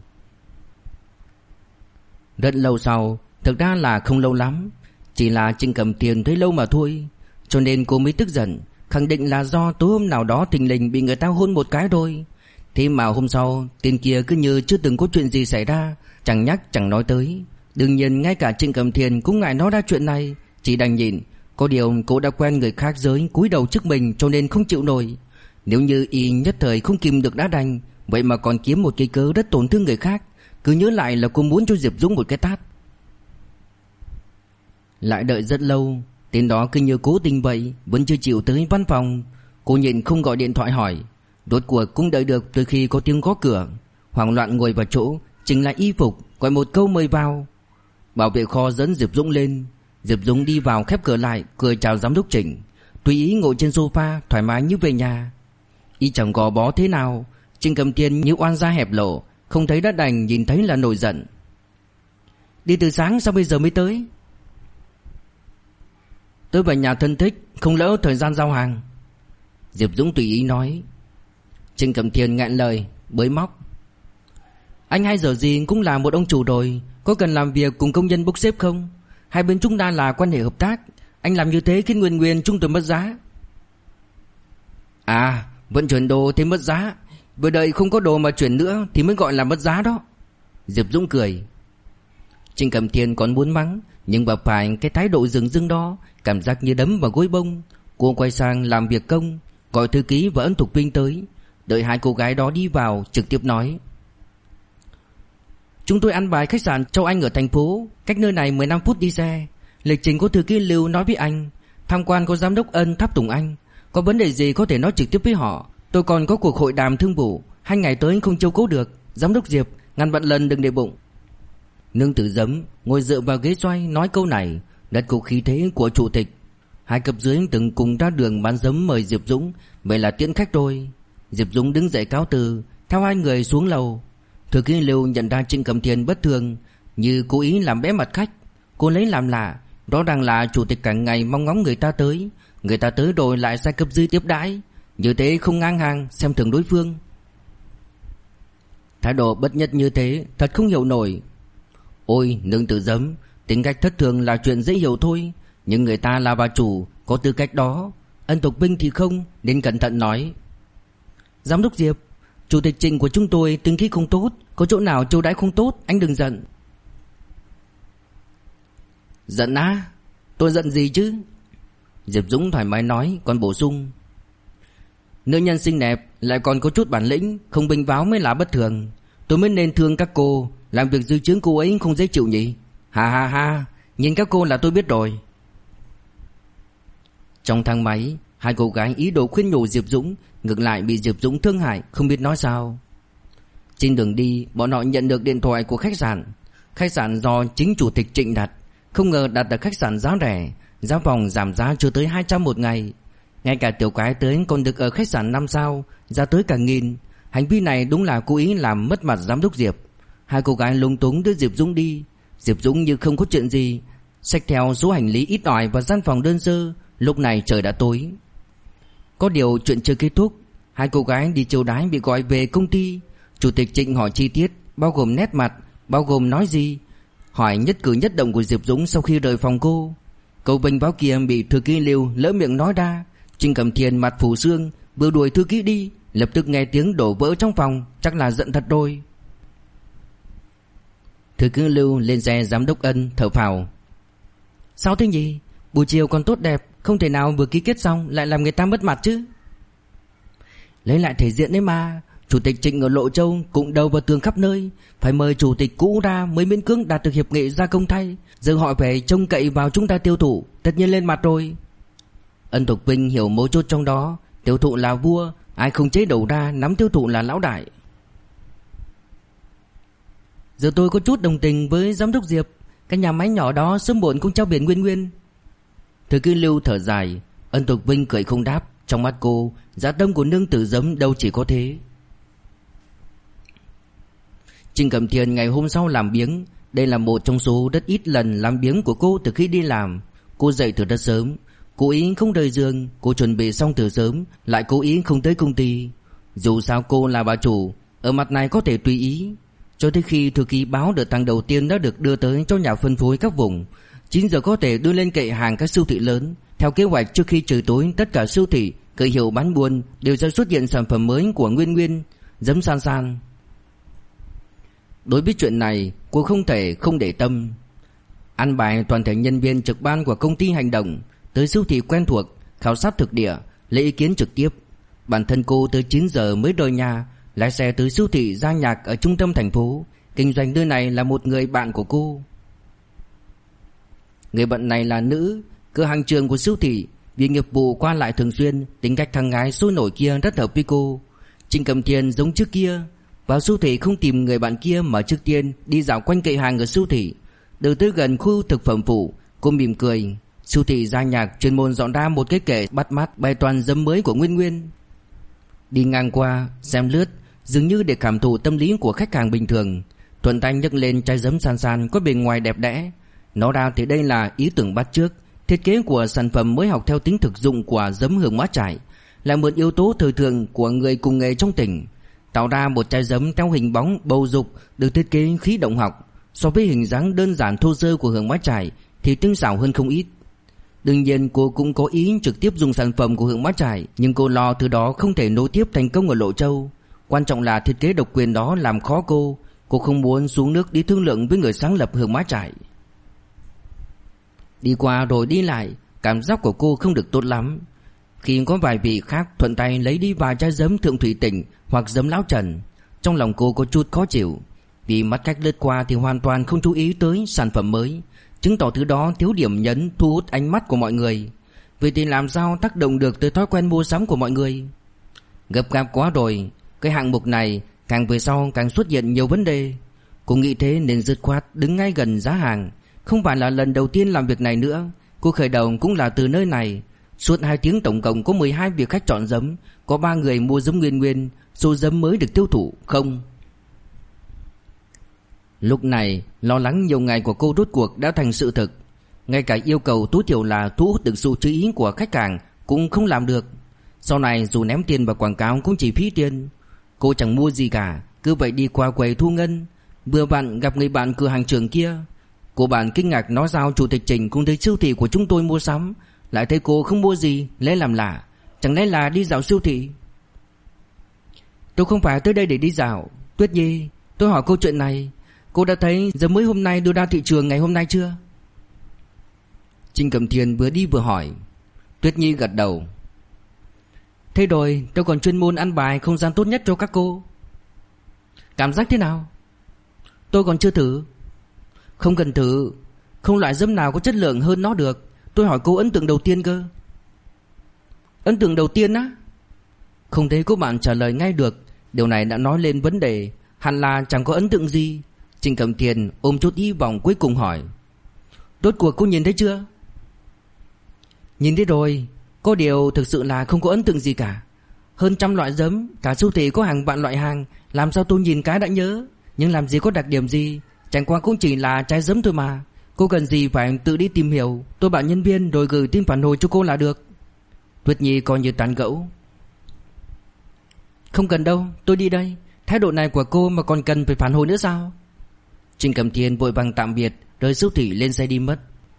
Rất lâu sau, thực ra là không lâu lắm, chỉ là Trình Cẩm Thiên thấy lâu mà thôi, cho nên cô mới tức giận, khẳng định là do tối hôm nào đó thình lình bị người ta hôn một cái thôi. Thế mà hôm sau, tên kia cứ như chưa từng có chuyện gì xảy ra, chẳng nhắc chẳng nói tới. Đương nhiên ngay cả Trình Cẩm Thiên cũng ngại nói ra chuyện này, chỉ đành nhịn. Có điều cô đã quen người khác giới cúi đầu trước mình cho nên không chịu nổi. Nếu như y nhất thời không kìm được đã đành, vậy mà còn kiếm một cái cớ rất tổn thương người khác. Cứ nhớ lại là cô muốn cho Diệp Dũng một cái tát. Lại đợi rất lâu, tên đó cứ như cố tình vậy, vẫn chưa chịu tới văn phòng. Cô nhịn không gọi điện thoại hỏi. Rốt cuộc cũng đợi được từ khi có tiếng gõ cửa. Hoảng loạn ngồi vào chỗ, chỉnh lại y phục, gọi một câu mời vào. Bảo vệ kho dẫn Diệp Dũng lên. Diệp Dũng đi vào khép cửa lại, cười chào giám đốc Trình, tùy ý ngồi trên sofa, thoải mái như về nhà. Y chẳng gò bó thế nào. Trình Cẩm Thiên như oan gia hẹp lộ, không thấy đã đành, nhìn thấy là nổi giận. Đi từ sáng sao bây giờ mới tới? Tôi về nhà thân thích, không lỡ thời gian giao hàng. Diệp Dũng tùy ý nói. Trình Cẩm Thiên ngẹn lời, bới móc. Anh hay giờ gì cũng là một ông chủ rồi, có cần làm việc cùng công nhân bốc xếp không? Hai bên chúng ta là quan hệ hợp tác, anh làm như thế khiến Nguyên Nguyên chúng tôi mất giá. À, Vận chuyển đồ thì mất giá, vừa đợi không có đồ mà chuyển nữa thì mới gọi là mất giá đó. Diệp Dũng cười. Trình Cẩm Thiên còn muốn mắng, nhưng gặp phải cái thái độ dửng dưng đó, cảm giác như đấm vào gối bông. Cô quay sang làm việc công, gọi thư ký và Ân Thục Vinh tới. Đợi hai cô gái đó đi vào, trực tiếp nói: Chúng tôi ăn bài khách sạn Châu Anh ở thành phố, cách nơi này 15 phút đi xe. Lịch trình của thư ký Lưu nói với anh, tham quan có giám đốc Ân tháp tùng anh, có vấn đề gì có thể nói trực tiếp với họ. Tôi còn có cuộc hội đàm thương vụ, 2 ngày tới không chiếu cố được. Giám đốc Diệp, ngàn vạn lần đừng để bụng. Nương Tử Giấm ngồi dựa vào ghế xoay nói câu này, đất cục khí thế của chủ tịch. Hai cấp dưới từng cùng ra đường bán giấm mời Diệp Dũng, vậy là tiễn khách rồi. Diệp Dũng đứng dậy cáo từ, theo hai người xuống lầu. Thư ký Lưu nhận ra Trịnh Cẩm Thiên bất thường, như cố ý làm bẽ mặt khách. Cô lấy làm lạ, rõ ràng là chủ tịch cả ngày mong ngóng người ta tới, người ta tới rồi lại sai cấp dưới tiếp đãi, như thế không ngang hàng, xem thường đối phương. Thái độ bất nhất như thế thật không hiểu nổi. Ôi Nương Tử Giấm, tính cách thất thường là chuyện dễ hiểu thôi, nhưng người ta là bà chủ, có tư cách đó. Ân Thục Vinh thì không, nên cẩn thận nói: Giám đốc Diệp, chủ tịch Trịnh của chúng tôi tính khí không tốt, có chỗ nào châu đãi không tốt, anh đừng giận. Giận á? Tôi giận gì chứ? Diệp Dũng thoải mái nói, còn bổ sung: Nữ nhân xinh đẹp lại còn có chút bản lĩnh, không bênh váo mới là bất thường. Tôi mới nên thương các cô, làm việc dưới trướng cô ấy không dễ chịu nhỉ? Ha ha ha, nhìn các cô là tôi biết rồi. Trong thang máy, hai cô gái ý đồ khuyên nhủ Diệp Dũng, ngược lại bị Diệp Dũng thương hại, không biết nói sao. Trên đường đi, bọn họ nhận được điện thoại của khách sạn. Khách sạn do chính chủ tịch Trịnh đặt, không ngờ đặt ở khách sạn giá rẻ, giá phòng giảm giá chưa tới 200 một ngày. Ngay cả tiểu cái tới còn được ở khách sạn 5 sao, giá tới cả 1.000. Hành vi này đúng là cố ý làm mất mặt giám đốc Diệp. Hai cô gái lúng túng đưa Diệp Dũng đi. Diệp Dũng như không có chuyện gì, xách theo số hành lý ít ỏi vào gian phòng đơn sơ. Lúc này trời đã tối. Có điều chuyện chưa kết thúc. Hai cô gái đi chiêu đãi bị gọi về công ty. Chủ tịch Trịnh hỏi chi tiết, bao gồm nét mặt, bao gồm nói gì, hỏi nhất cử nhất động của Diệp Dũng sau khi rời phòng cô. Câu vênh váo kia bị thư ký Lưu lỡ miệng nói ra. Trịnh Cẩm Thiên mặt phủ sương, vừa đuổi thư ký đi, lập tức nghe tiếng đổ vỡ trong phòng, chắc là giận thật rồi. Thư ký Lưu lên xe giám đốc Ân thở phào: Sao thế nhỉ? Buổi chiều còn tốt đẹp, không thể nào vừa ký kết xong lại làm người ta mất mặt chứ. Lấy lại thể diện đấy mà. Chủ tịch Trịnh ở Lộ Châu cũng đầu vào tường khắp nơi, phải mời chủ tịch cũ ra mới miễn cưỡng đạt được hiệp nghị gia công thay. Giờ họ phải trông cậy vào chúng ta tiêu thụ, tất nhiên lên mặt rồi. Ân Thục Vinh hiểu mấu chốt trong đó, tiêu thụ là vua, ai không chế đầu ra nắm tiêu thụ là lão đại. Giờ tôi có chút đồng tình với giám đốc Diệp, cái nhà máy nhỏ đó sớm muộn cũng trao biển nguyên nguyên. Thư ký Lưu thở dài. Ân Thục Vinh cười không đáp. Trong mắt cô, dạ tâm của Nương Tử Giấm đâu chỉ có thế. Trịnh Cẩm Thiên ngày hôm sau làm biếng. Đây là một trong số rất ít lần làm biếng của cô từ khi đi làm. Cô dậy từ rất sớm, cố ý không rời giường. Cô chuẩn bị xong từ sớm, lại cố ý không tới công ty. Dù sao cô là bà chủ, ở mặt này có thể tùy ý. Cho tới khi thư ký báo đợt tăng đầu tiên đã được đưa tới cho nhà phân phối các vùng, 9 giờ có thể đưa lên kệ hàng các siêu thị lớn. Theo kế hoạch, trước khi trời tối, tất cả siêu thị, cửa hiệu bán buôn đều sẽ xuất hiện sản phẩm mới của Nguyên Nguyên, giấm San San. Đối với chuyện này, cô không thể không để tâm. Ăn bài toàn thể nhân viên trực ban của công ty hành động, tới siêu thị quen thuộc, khảo sát thực địa, lấy ý kiến trực tiếp. Bản thân cô tới 9 giờ mới rời nhà, lái xe tới siêu thị Gia Nhạc ở trung tâm thành phố. Kinh doanh nơi này là một người bạn của cô. Người bạn này là nữ, cửa hàng trường của siêu thị, vì nghiệp vụ qua lại thường xuyên, tính cách thằng gái sôi nổi kia rất hợp với cô. Trịnh Cẩm Thiên giống trước kia, vào siêu thị không tìm người bạn kia mà trước tiên đi dạo quanh kệ hàng ở siêu thị. Từ tới gần khu thực phẩm phụ, cô mỉm cười. Siêu thị Gia Nhạc chuyên môn dọn ra một cái kệ bắt mắt bày toàn giấm mới của Nguyên Nguyên. Đi ngang qua, xem lướt, dường như để cảm thụ tâm lý của khách hàng bình thường, thuận tay nhấc lên chai giấm San San có bề ngoài đẹp đẽ. Nó ra thì đây là ý tưởng bắt chước, thiết kế của sản phẩm mới học theo tính thực dụng của giấm Hương Hóa Trải, là một yếu tố thời thượng của người cùng nghề trong tỉnh, tạo ra một chai giấm theo hình bóng bầu dục được thiết kế khí động học. So với hình dáng đơn giản thô sơ của Hương Hóa Trải thì tinh xảo hơn không ít. Đương nhiên cô cũng có ý trực tiếp dùng sản phẩm của Hương Bá Trải, nhưng cô lo từ đó không thể nối tiếp thành công ở Lộ Châu. Quan trọng là thiết kế độc quyền đó làm khó cô không muốn xuống nước đi thương lượng với người sáng lập Hương Bá Trải. Đi qua rồi đi lại, cảm giác của cô không được tốt lắm. Khi có vài vị khác thuận tay lấy đi vài chai giấm Thượng Thủy Tỉnh hoặc giấm Lão Trần, trong lòng cô có chút khó chịu. Vì mắt cách lướt qua thì hoàn toàn không chú ý tới sản phẩm mới, chứng tỏ thứ đó thiếu điểm nhấn thu hút ánh mắt của mọi người. Vậy thì làm sao tác động được tới thói quen mua sắm của mọi người? Gấp gáp quá rồi, cái hạng mục này càng về sau càng xuất hiện nhiều vấn đề. Cô nghĩ thế nên dứt khoát đứng ngay gần giá hàng. Không phải là lần đầu tiên làm việc này nữa, cô khởi đầu cũng là từ nơi này. Suốt 2 tiếng tổng cộng có 12 vị khách chọn giấm, có 3 người mua giấm nguyên nguyên, số giấm mới được tiêu thụ không. Lúc này, lo lắng nhiều ngày của cô rốt cuộc đã thành sự thực. Ngay cả yêu cầu tối thiểu là thu hút được sự chú ý của khách hàng cũng không làm được. Sau này dù ném tiền vào quảng cáo cũng chỉ phí tiền. Cô chẳng mua gì cả, cứ vậy đi qua quầy thu ngân. Vừa vặn gặp người bạn cửa hàng trưởng kia. Cô bạn kinh ngạc nói sao chủ tịch Trình cũng thấy siêu thị của chúng tôi mua sắm, lại thấy cô không mua gì, lấy làm lạ. Chẳng lẽ là đi dạo siêu thị? Tôi không phải tới đây để đi dạo. Tuyết Nhi, tôi hỏi câu chuyện này, cô đã thấy giấm mới hôm nay đưa ra thị trường ngày hôm nay chưa? Trình Cẩm Thiên vừa đi vừa hỏi. Tuyết Nhi gật đầu. Thế rồi tôi còn chuyên môn ăn bài không gian tốt nhất cho các cô. Cảm giác thế nào? Tôi còn chưa thử. Không cần thử, không loại giấm nào có chất lượng hơn nó được. Tôi hỏi cô ấn tượng đầu tiên cơ. Ấn tượng đầu tiên á? Không thấy cô bạn trả lời ngay được. Điều này đã nói lên vấn đề. Hẳn là chẳng có ấn tượng gì. Trình Cẩm Thiên ôm chút hy vọng cuối cùng hỏi. Rốt cuộc cô nhìn thấy chưa? Nhìn thấy rồi. Có điều thực sự là không có ấn tượng gì cả. Hơn 100 loại giấm, cả siêu thị có hàng vạn loại hàng, làm sao tôi nhìn cái đã nhớ. Nhưng làm gì có đặc điểm gì, chẳng qua cũng chỉ là trái giấm thôi mà. Cô cần gì phải tự đi tìm hiểu. Tôi bảo nhân viên rồi gửi tin phản hồi cho cô là được. Tuyết Nhi coi như tán gẫu. Không cần đâu, tôi đi đây. Thái độ này của cô mà còn cần phải phản hồi nữa sao? Trình Cẩm Thiên vội vàng tạm biệt, rồi siêu thị lên xe đi mất.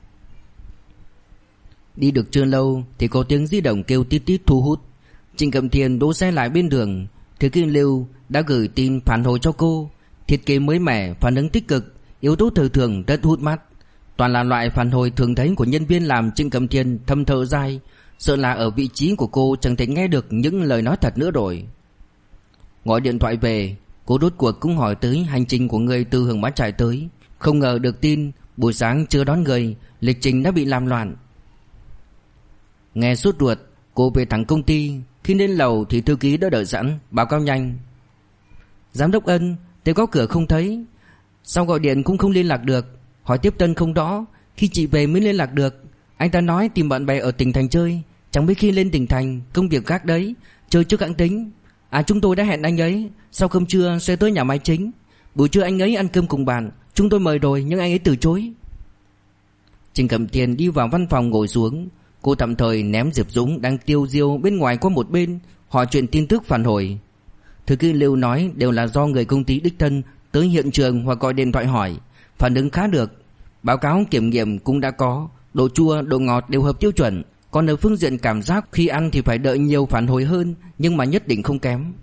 Đi được chưa lâu thì có tiếng di động kêu tít tít thu hút. Trình Cẩm Thiên đỗ xe lại bên đường. Thư ký Lưu đã gửi tin phản hồi cho cô. Thiết kế mới mẻ, phản ứng tích cực, yếu tố thời thượng rất hút mắt. Toàn là loại phản hồi thường thấy của nhân viên làm Trình Cẩm Thiên thầm thở dài. Sợ là ở vị trí của cô chẳng thể nghe được những lời nói thật nữa rồi. Gọi điện thoại về, cô rốt cuộc cũng hỏi tới hành trình của người từ Hương Bá Trải tới. Không ngờ được tin buổi sáng chưa đón người, lịch trình đã bị làm loạn. Nghe sốt ruột, cô về thẳng công ty. Khi lên lầu thì thư ký đã đợi sẵn, báo cáo nhanh. Giám đốc Ân, tôi có cửa không thấy. Sau gọi điện cũng không liên lạc được. Hỏi tiếp tân không rõ. Khi chị về mới liên lạc được. Anh ta nói tìm bạn bè ở tỉnh thành chơi. Chẳng biết khi lên tỉnh thành, công việc khác đấy. Chơi trước hãng tính. Chúng tôi đã hẹn anh ấy sau cơm trưa sẽ tới nhà máy chính. Buổi trưa anh ấy ăn cơm cùng bạn. Chúng tôi mời rồi nhưng anh ấy từ chối. Trình Cẩm Thiên đi vào văn phòng ngồi xuống. Cô tạm thời ném Diệp Dũng đang tiêu diêu bên ngoài qua một bên, hỏi chuyện tin tức phản hồi. Thư ký Lưu nói đều là do người công ty đích thân tới hiện trường hoặc gọi điện thoại hỏi. Phản ứng khá được. Báo cáo kiểm nghiệm cũng đã có. Độ chua, độ ngọt đều hợp tiêu chuẩn. Còn ở phương diện cảm giác khi ăn thì phải đợi nhiều phản hồi hơn, nhưng mà nhất định không kém.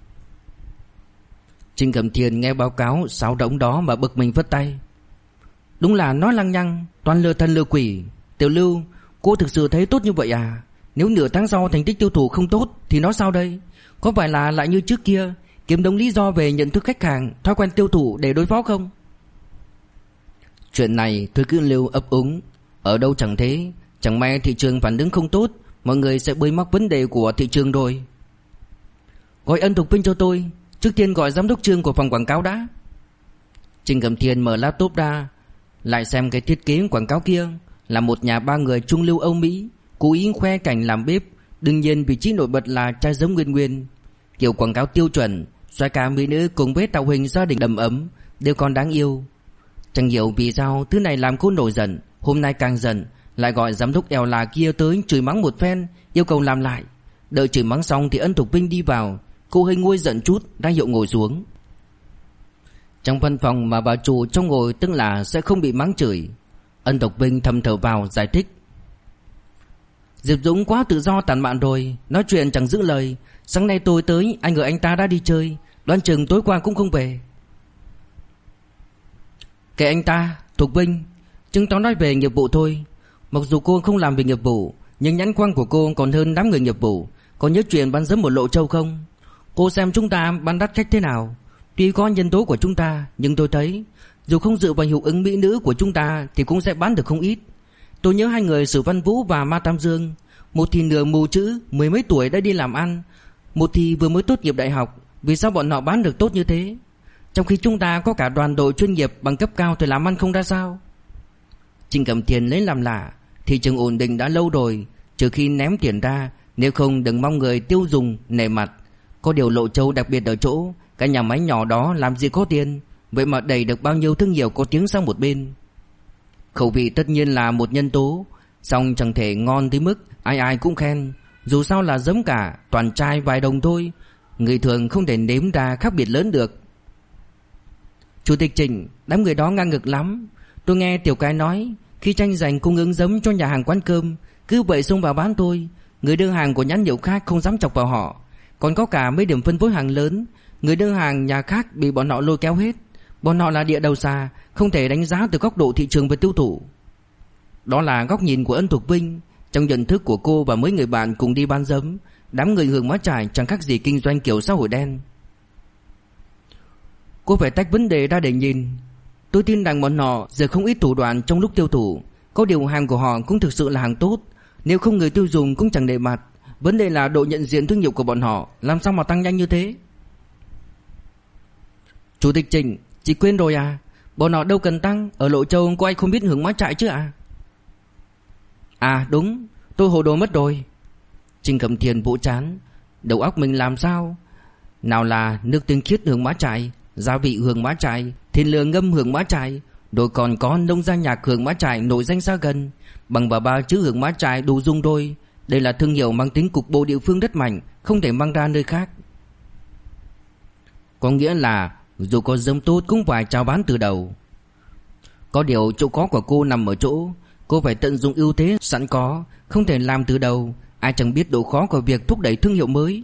Trình Cẩm Thiên nghe báo cáo sáo rỗng đó mà bực mình vất tay. Đúng là nói lăng nhăng, toàn lừa thần lừa quỷ. Tiểu Lưu, cô thực sự thấy tốt như vậy à? Nếu nửa tháng sau thành tích tiêu thụ không tốt thì nói sao đây? Có phải là lại như trước kia, kiếm đống lý do về nhận thức khách hàng, thói quen tiêu thụ để đối phó không? Chuyện này Thư ký Lưu ấp úng. Ở đâu chẳng thế. Chẳng may thị trường phản ứng không tốt, mọi người sẽ bới móc vấn đề của thị trường rồi. Gọi Ân Thục Vinh cho tôi. Trước tiên gọi giám đốc Trương của phòng quảng cáo đã. Trình Cẩm Thiên mở laptop ra, lại xem cái thiết kế quảng cáo kia. Là một nhà 3 người trung lưu Âu Mỹ, cố ý khoe cảnh làm bếp. Đương nhiên vị trí nổi bật là chai giấm nguyên nguyên. Kiểu quảng cáo tiêu chuẩn, xoay cả mỹ nữ cùng với tạo hình gia đình đầm ấm, đều còn đáng yêu. Chẳng hiểu vì sao thứ này làm cô nổi giận. Hôm nay càng giận, lại gọi giám đốc eo là kia tới chửi mắng một phen, yêu cầu làm lại. Đợi chửi mắng xong thì Ân Thục Vinh đi vào. Cô hơi nguôi giận chút, ra hiệu ngồi xuống. Trong văn phòng mà bà chủ trong ngồi tức là sẽ không bị mắng chửi. Ân Thục Vinh thầm thở vào giải thích. Diệp Dũng quá tự do tản mạn rồi, nói chuyện chẳng giữ lời. Sáng nay tôi tới, anh ngờ anh ta đã đi chơi, đoán chừng tối qua cũng không về. Kệ anh ta, Thục Vinh, chúng tao nói về nghiệp vụ thôi. Mặc dù cô không làm về nghiệp vụ, nhưng nhãn quang của cô còn hơn đám người nghiệp vụ. Có nhớ chuyện bán dấm một Lộ Châu không? Cô xem chúng ta bán đắt khách thế nào. Tuy có nhân tố của chúng ta, nhưng tôi thấy dù không dựa vào hiệu ứng mỹ nữ của chúng ta thì cũng sẽ bán được không ít. Tôi nhớ hai người Sử Văn Vũ và Ma Tam Dương. Một thì nửa mù chữ, mười mấy tuổi đã đi làm ăn, một thì vừa mới tốt nghiệp đại học. Vì sao bọn họ bán được tốt như thế, trong khi chúng ta có cả đoàn đội chuyên nghiệp bằng cấp cao thì làm ăn không ra sao? Trình Cẩm Thiên lấy làm lạ. Thị trường ổn định đã lâu rồi, trừ khi ném tiền ra, nếu không đừng mong người tiêu dùng nể mặt. Có điều Lộ Châu đặc biệt ở chỗ cái nhà máy nhỏ đó làm gì có tiền, vậy mà đẩy được bao nhiêu thương hiệu có tiếng sang một bên. Khẩu vị tất nhiên là một nhân tố, song chẳng thể ngon tới mức ai ai cũng khen. Dù sao là giống cả, toàn chai vài đồng thôi, người thường không thể nếm ra khác biệt lớn được. Chủ tịch Trình, đám người đó ngang ngược lắm. Tôi nghe Tiểu Cái nói khi tranh giành cung ứng giấm cho nhà hàng quán cơm, cứ vậy xông vào bán tôi. Người đưa hàng của nhãn hiệu khác không dám chọc vào họ. Còn có cả mấy điểm phân phối hàng lớn, người đưa hàng nhà khác bị bọn họ lôi kéo hết. Bọn họ là địa đầu xa, không thể đánh giá từ góc độ thị trường và tiêu thụ. Đó là góc nhìn của Ân Thục Vinh. Trong nhận thức của cô và mấy người bạn cùng đi bán giấm, đám người hưởng má trải chẳng khác gì kinh doanh kiểu xã hội đen. Cô phải tách vấn đề ra để nhìn. Tôi tin rằng bọn họ giờ không ít thủ đoạn trong lúc tiêu thụ. Có điều hàng của họ cũng thực sự là hàng tốt, nếu không người tiêu dùng cũng chẳng để mặt. Vấn đề là độ nhận diện thương hiệu của bọn họ làm sao mà tăng nhanh như thế. Chủ tịch Trình, chị quên rồi à? Bọn họ đâu cần tăng. Ở Lộ Châu có ai không biết hưởng má trại chứ à? À đúng, tôi hồ đồ mất rồi. Trình Cẩm Thiên vỗ trán. Đầu óc mình làm sao? Nào là nước tinh khiết hưởng má trại, gia vị hưởng má trại, thịt lừa ngâm hưởng má trại, rồi còn có nông gia nhạc hưởng má trại nổi danh xa gần. Bằng vào ba chữ hưởng má trại đủ dùng rồi. Đây là thương hiệu mang tính cục bộ địa phương rất mạnh, không thể mang ra nơi khác. Có nghĩa là dù có giấm tốt cũng phải chào bán từ đầu. Có điều chỗ khó của cô nằm ở chỗ cô phải tận dụng ưu thế sẵn có, không thể làm từ đầu. Ai chẳng biết độ khó của việc thúc đẩy thương hiệu mới.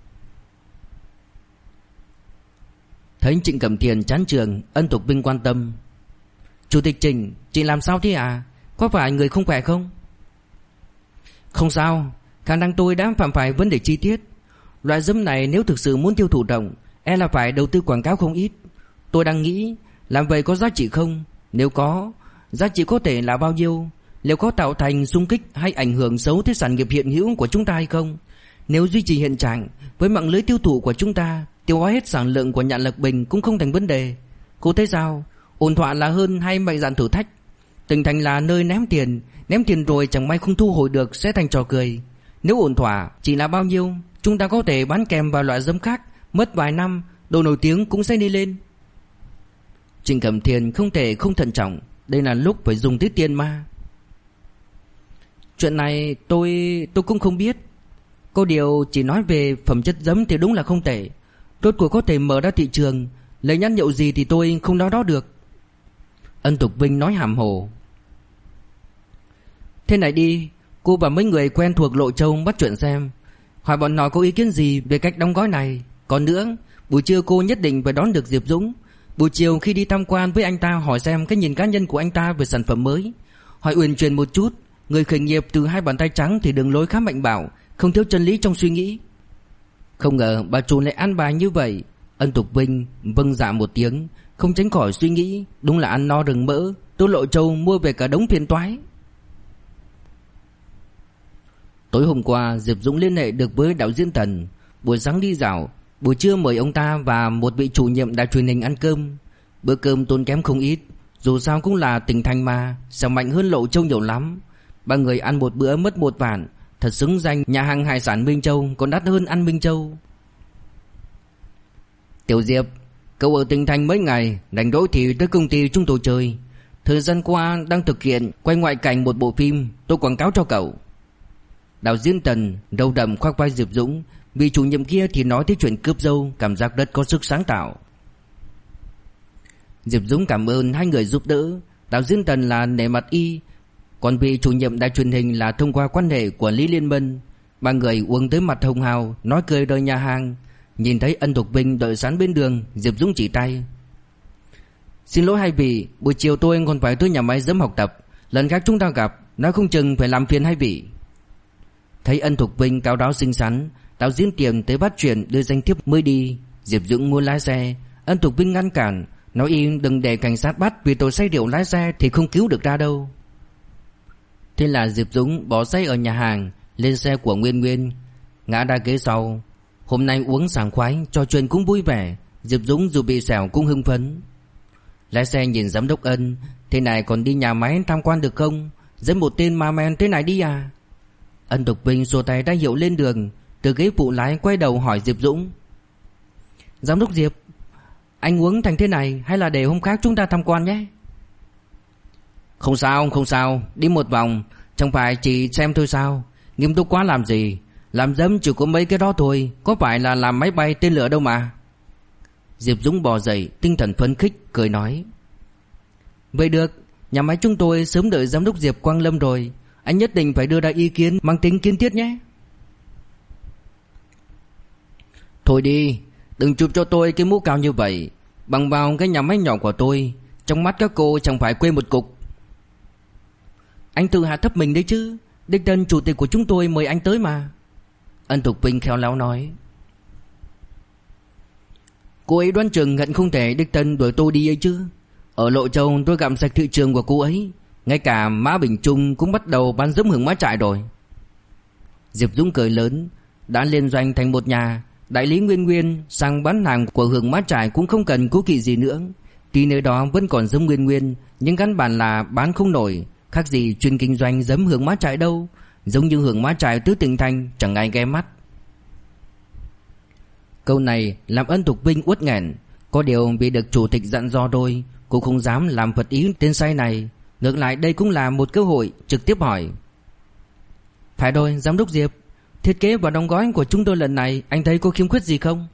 Thấy Trịnh Cẩm Thiên chán trường, Ân Thục Vinh quan tâm. Chủ tịch Trình, chị làm sao thế à? Có phải người không khỏe không? Không sao, khả năng tôi đã phạm phải vấn đề chi tiết. Loại giấm này nếu thực sự muốn tiêu thụ rộng, e là phải đầu tư quảng cáo không ít. Tôi đang nghĩ làm vậy có giá trị không? Nếu có, giá trị có thể là bao nhiêu? Liệu có tạo thành xung kích hay ảnh hưởng xấu tới sản nghiệp hiện hữu của chúng ta hay không? Nếu duy trì hiện trạng, với mạng lưới tiêu thụ của chúng ta, tiêu hóa hết sản lượng của Nhạn Lập Bình cũng không thành vấn đề. Cô thấy sao? Ổn thỏa là hơn hay mạnh dạn thử thách? Tỉnh thành là nơi ném tiền rồi chẳng may không thu hồi được sẽ thành trò cười. Nếu ổn thỏa chỉ là bao nhiêu, chúng ta có thể bán kèm vào loại giấm khác, mất vài năm, độ nổi tiếng cũng sẽ đi lên. Trịnh Cẩm Thiên không thể không thận trọng, đây là lúc phải dùng tới tiền mà. Chuyện này tôi cũng không biết. Có điều chỉ nói về phẩm chất giấm thì đúng là không tệ. Rốt cuộc có thể mở ra thị trường, lấy nhãn hiệu gì thì tôi không nói đó được. Ân Thục Vinh nói hàm hồ. Thế này đi, cô và mấy người quen thuộc Lộ Châu bắt chuyện xem, hỏi bọn họ có ý kiến gì về cách đóng gói này. Còn nữa, buổi trưa cô nhất định phải đón được Diệp Dũng. Buổi chiều khi đi tham quan với anh ta, hỏi xem cái nhìn cá nhân của anh ta về sản phẩm mới. Hỏi uyển chuyển một chút, người khởi nghiệp từ hai bàn tay trắng thì đường lối khá mạnh bạo, không thiếu chân lý trong suy nghĩ. Không ngờ bà chủ lại ăn bài như vậy. Ân Thục Vinh vâng dạ một tiếng, không tránh khỏi suy nghĩ, đúng là ăn no rừng mỡ, tôi Lộ Châu mua về cả đống phiền toái. Tối hôm qua Diệp Dũng liên hệ được với đạo diễn Tần, buổi sáng đi dạo, buổi trưa mời ông ta và một vị chủ nhiệm đài truyền hình ăn cơm. Bữa cơm tốn kém không ít, dù sao cũng là tỉnh thành mà, sẽ mạnh hơn Lộ Châu nhiều lắm. Ba người ăn một bữa mất 1 vạn, thật xứng danh nhà hàng hải sản Minh Châu, còn đắt hơn ăn Minh Châu. Tiểu Diệp, cậu ở tỉnh thành mấy ngày, rảnh rỗi thì tới công ty chúng tôi chơi. Thời gian qua đang thực hiện quay ngoại cảnh một bộ phim, tôi quảng cáo cho cậu. Đạo diễn Tần râu đậm khoác vai Diệp Dũng, vì chủ nhiệm kia thì nói tới chuyện cướp dâu, cảm giác rất có sức sáng tạo. Diệp Dũng cảm ơn hai người giúp đỡ. Đạo diễn Tần là nể mặt y, Còn vị chủ nhiệm đài truyền hình là thông qua quan hệ của Lý Liên Mân. Ba người uống tới mặt hồng hào, nói cười đòi nhà hàng. Nhìn thấy Ân Thục Vinh đợi sẵn bên đường, Diệp Dũng chỉ tay. Xin lỗi hai vị, buổi chiều tôi còn phải tới nhà máy giấm học tập. Lần khác chúng ta gặp, nói không chừng phải làm phiền hai vị. Thấy Ân Thục Vinh cao ráo xinh xắn, đạo diễn tiền tới bắt chuyện đưa danh thiếp mới đi. Diệp Dũng muốn lái xe, Ân Thục Vinh ngăn cản, nói im đừng để cảnh sát bắt vì tội say rượu lái xe thì không cứu được ra đâu. Thế là Diệp Dũng bỏ xe ở nhà hàng, lên xe của Nguyên Nguyên, ngã ra ghế sau. Hôm nay uống sảng khoái, trò chuyện cũng vui vẻ, Diệp Dũng dù bị sẹo cũng hưng phấn. Lái xe nhìn giám đốc Ân, thế này còn đi nhà máy tham quan được không? Dẫn một tên ma men thế này đi à? Ân Thục Vinh xua tay ra hiệu lên đường, từ ghế phụ lái quay đầu hỏi Diệp Dũng. Giám đốc Diệp, anh uống thành thế này hay là để hôm khác chúng ta tham quan nhé? Không sao, không sao, đi một vòng, chẳng phải chỉ xem thôi sao? Nghiêm túc quá làm gì? Làm dấm chỉ có mấy cái đó thôi, có phải là làm máy bay tên lửa đâu mà. Diệp Dũng bò dậy, tinh thần phấn khích, cười nói. Vậy được, nhà máy chúng tôi sớm đợi giám đốc Diệp Quang Lâm rồi. Anh nhất định phải đưa ra ý kiến mang tính kiến thiết nhé. Thôi đi, đừng chụp cho tôi cái mũ cao như vậy. Bằng vào cái nhà máy nhỏ của tôi, trong mắt các cô chẳng phải quê một cục. Anh tự hạ thấp mình đấy chứ. Đích thân chủ tịch của chúng tôi mời anh tới mà. Ân Thục Vinh khéo léo nói. Cô ấy đoán chừng hận không thể đích thân đuổi tôi đi ấy chứ. Ở Lộ Châu tôi gặm sạch thị trường của cô ấy. Ngay cả Mã Bình Trung cũng bắt đầu bán giấm Hưởng Mã Trại rồi. Diệp Dũng cười lớn. Đã liên doanh thành một nhà, đại lý Nguyên Nguyên sang bán hàng của Hưởng Mã Trại cũng không cần cố kỵ gì nữa. Tuy nơi đó vẫn còn giấm Nguyên Nguyên, nhưng căn bản là bán không nổi, khác gì chuyên kinh doanh giấm Hưởng Mã Trại đâu. Giống như Hưởng Mã Trại tứ tỉnh thành, chẳng ai ghé mắt. Câu này làm Ân Thục Vinh uất nghẹn. Có điều vì được chủ tịch dặn dò rồi, cô không dám làm phật ý tên say này. Ngược lại đây cũng là một cơ hội, trực tiếp hỏi. Phải rồi, giám đốc Diệp, thiết kế và đóng gói của chúng tôi lần này anh thấy có khiếm khuyết gì không?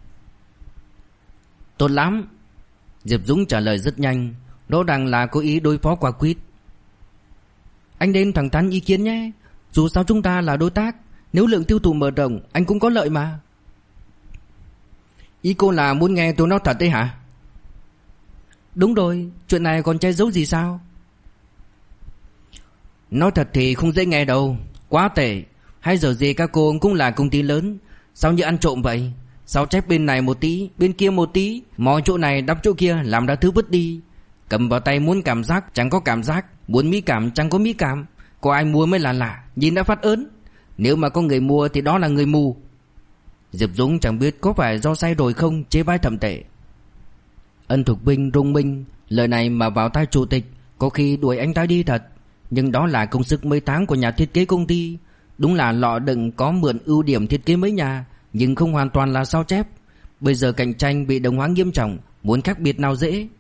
Tốt lắm. Diệp Dũng trả lời rất nhanh, rõ ràng là có ý đối phó quả quýt. Anh nên thẳng thắn ý kiến nhé. Dù sao chúng ta là đối tác, nếu lượng tiêu thụ mở rộng anh cũng có lợi mà. Ý cô là muốn nghe tôi nói thật đấy hả? Đúng rồi, chuyện này còn che giấu gì sao? Nói thật thì không dễ nghe đâu, quá tệ. Hay giờ gì các cô cũng là công ty lớn, sao như ăn trộm vậy? Sao chép bên này một tí, bên kia một tí, mò chỗ này đắp chỗ kia, làm ra thứ vứt đi. Cầm vào tay muốn cảm giác chẳng có cảm giác, muốn mỹ cảm chẳng có mỹ cảm. Có ai mua mới là lạ, nhìn đã phát ớn. Nếu mà có người mua thì đó là người mù. Diệp Dũng chẳng biết có phải do say rồi không, chế vai thậm tệ. Ân Thục Vinh rung minh, lời này mà vào tai chủ tịch có khi đuổi anh ta đi thật. Nhưng đó là công sức mấy tháng của nhà thiết kế công ty. Đúng là lọ đựng có mượn ưu điểm thiết kế mấy nhà, nhưng không hoàn toàn là sao chép. Bây giờ cạnh tranh bị đồng hóa nghiêm trọng, muốn khác biệt nào dễ.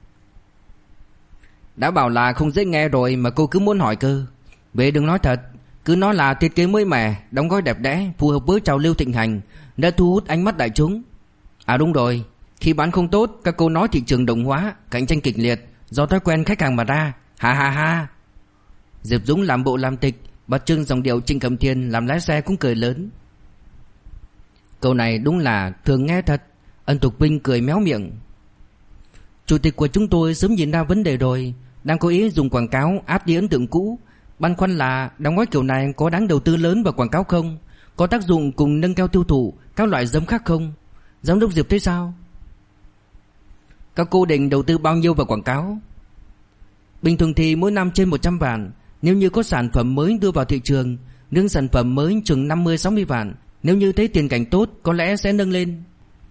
Đã bảo là không dễ nghe rồi mà cô cứ muốn hỏi cơ. Về đừng nói thật, cứ nói là thiết kế mới mẻ, đóng gói đẹp đẽ, phù hợp với trào lưu thịnh hành, đã thu hút ánh mắt đại chúng. À đúng rồi, khi bán không tốt, các cô nói thị trường đồng hóa, cạnh tranh kịch liệt, do thói quen khách hàng mà ra. Ha ha ha. Diệp Dũng làm bộ làm tịch, bật trưng dòng điệu Trịnh Cầm Thiên làm lái xe cũng cười lớn. Câu này đúng là thường nghe thật. Ân Thục Vinh cười méo miệng. Chủ tịch của chúng tôi sớm nhìn ra vấn đề rồi, đang có ý dùng quảng cáo áp đi ấn tượng cũ. Băn khoăn là đóng gói kiểu này có đáng đầu tư lớn vào quảng cáo không? Có tác dụng cùng nâng cao tiêu thụ các loại giấm khác không? Giám đốc Diệp thấy sao? Các cô định đầu tư bao nhiêu vào quảng cáo? Bình thường thì mỗi năm trên 100 vạn. Nếu như có sản phẩm mới đưa vào thị trường, nâng sản phẩm mới chừng 50-60 vạn. Nếu như thấy tiền cảnh tốt, có lẽ sẽ nâng lên.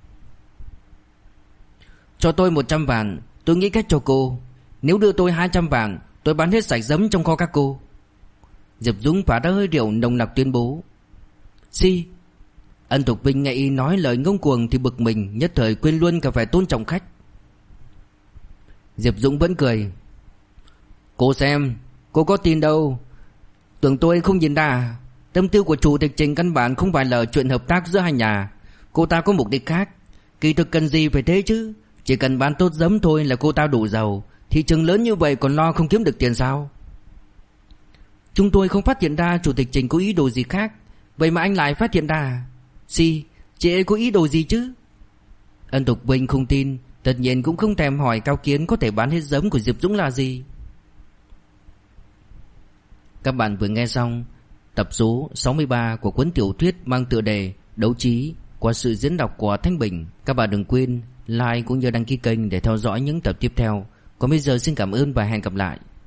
Cho tôi 100 vạn, tôi nghĩ cách cho cô. Nếu đưa tôi 200 vạn, tôi bán hết sạch giấm trong kho các cô. Diệp Dũng phả ra hơi rượu nồng nặc tuyên bố. Si. Ân Thục Vinh nghe y nói lời ngông cuồng thì bực mình, nhất thời quên luôn cả phải tôn trọng khách. Diệp Dũng vẫn cười. Cô xem, cô có tin đâu. Tưởng tôi không nhìn ra. Tâm tư của chủ tịch Trình căn bản không phải là chuyện hợp tác giữa hai nhà. Cô ta có mục đích khác. Kỳ thực cần gì phải thế chứ. Chỉ cần bán tốt giấm thôi là cô ta đủ giàu. Thị trường lớn như vậy còn lo không kiếm được tiền sao? Chúng tôi không phát hiện ra Chủ tịch Trình có ý đồ gì khác. Vậy mà anh lại phát hiện ra. Chị ấy có ý đồ gì chứ? Ân Tục Vinh không tin, tất nhiên cũng không thèm hỏi Cao Kiến có thể bán hết giống của Diệp Dũng là gì. Các bạn vừa nghe xong tập số 63 của cuốn tiểu thuyết mang tựa đề Đấu Trí qua sự diễn đọc của Thanh Bình. Các bạn đừng quên like cũng như đăng ký kênh để theo dõi những tập tiếp theo. Còn bây giờ xin cảm ơn và hẹn gặp lại.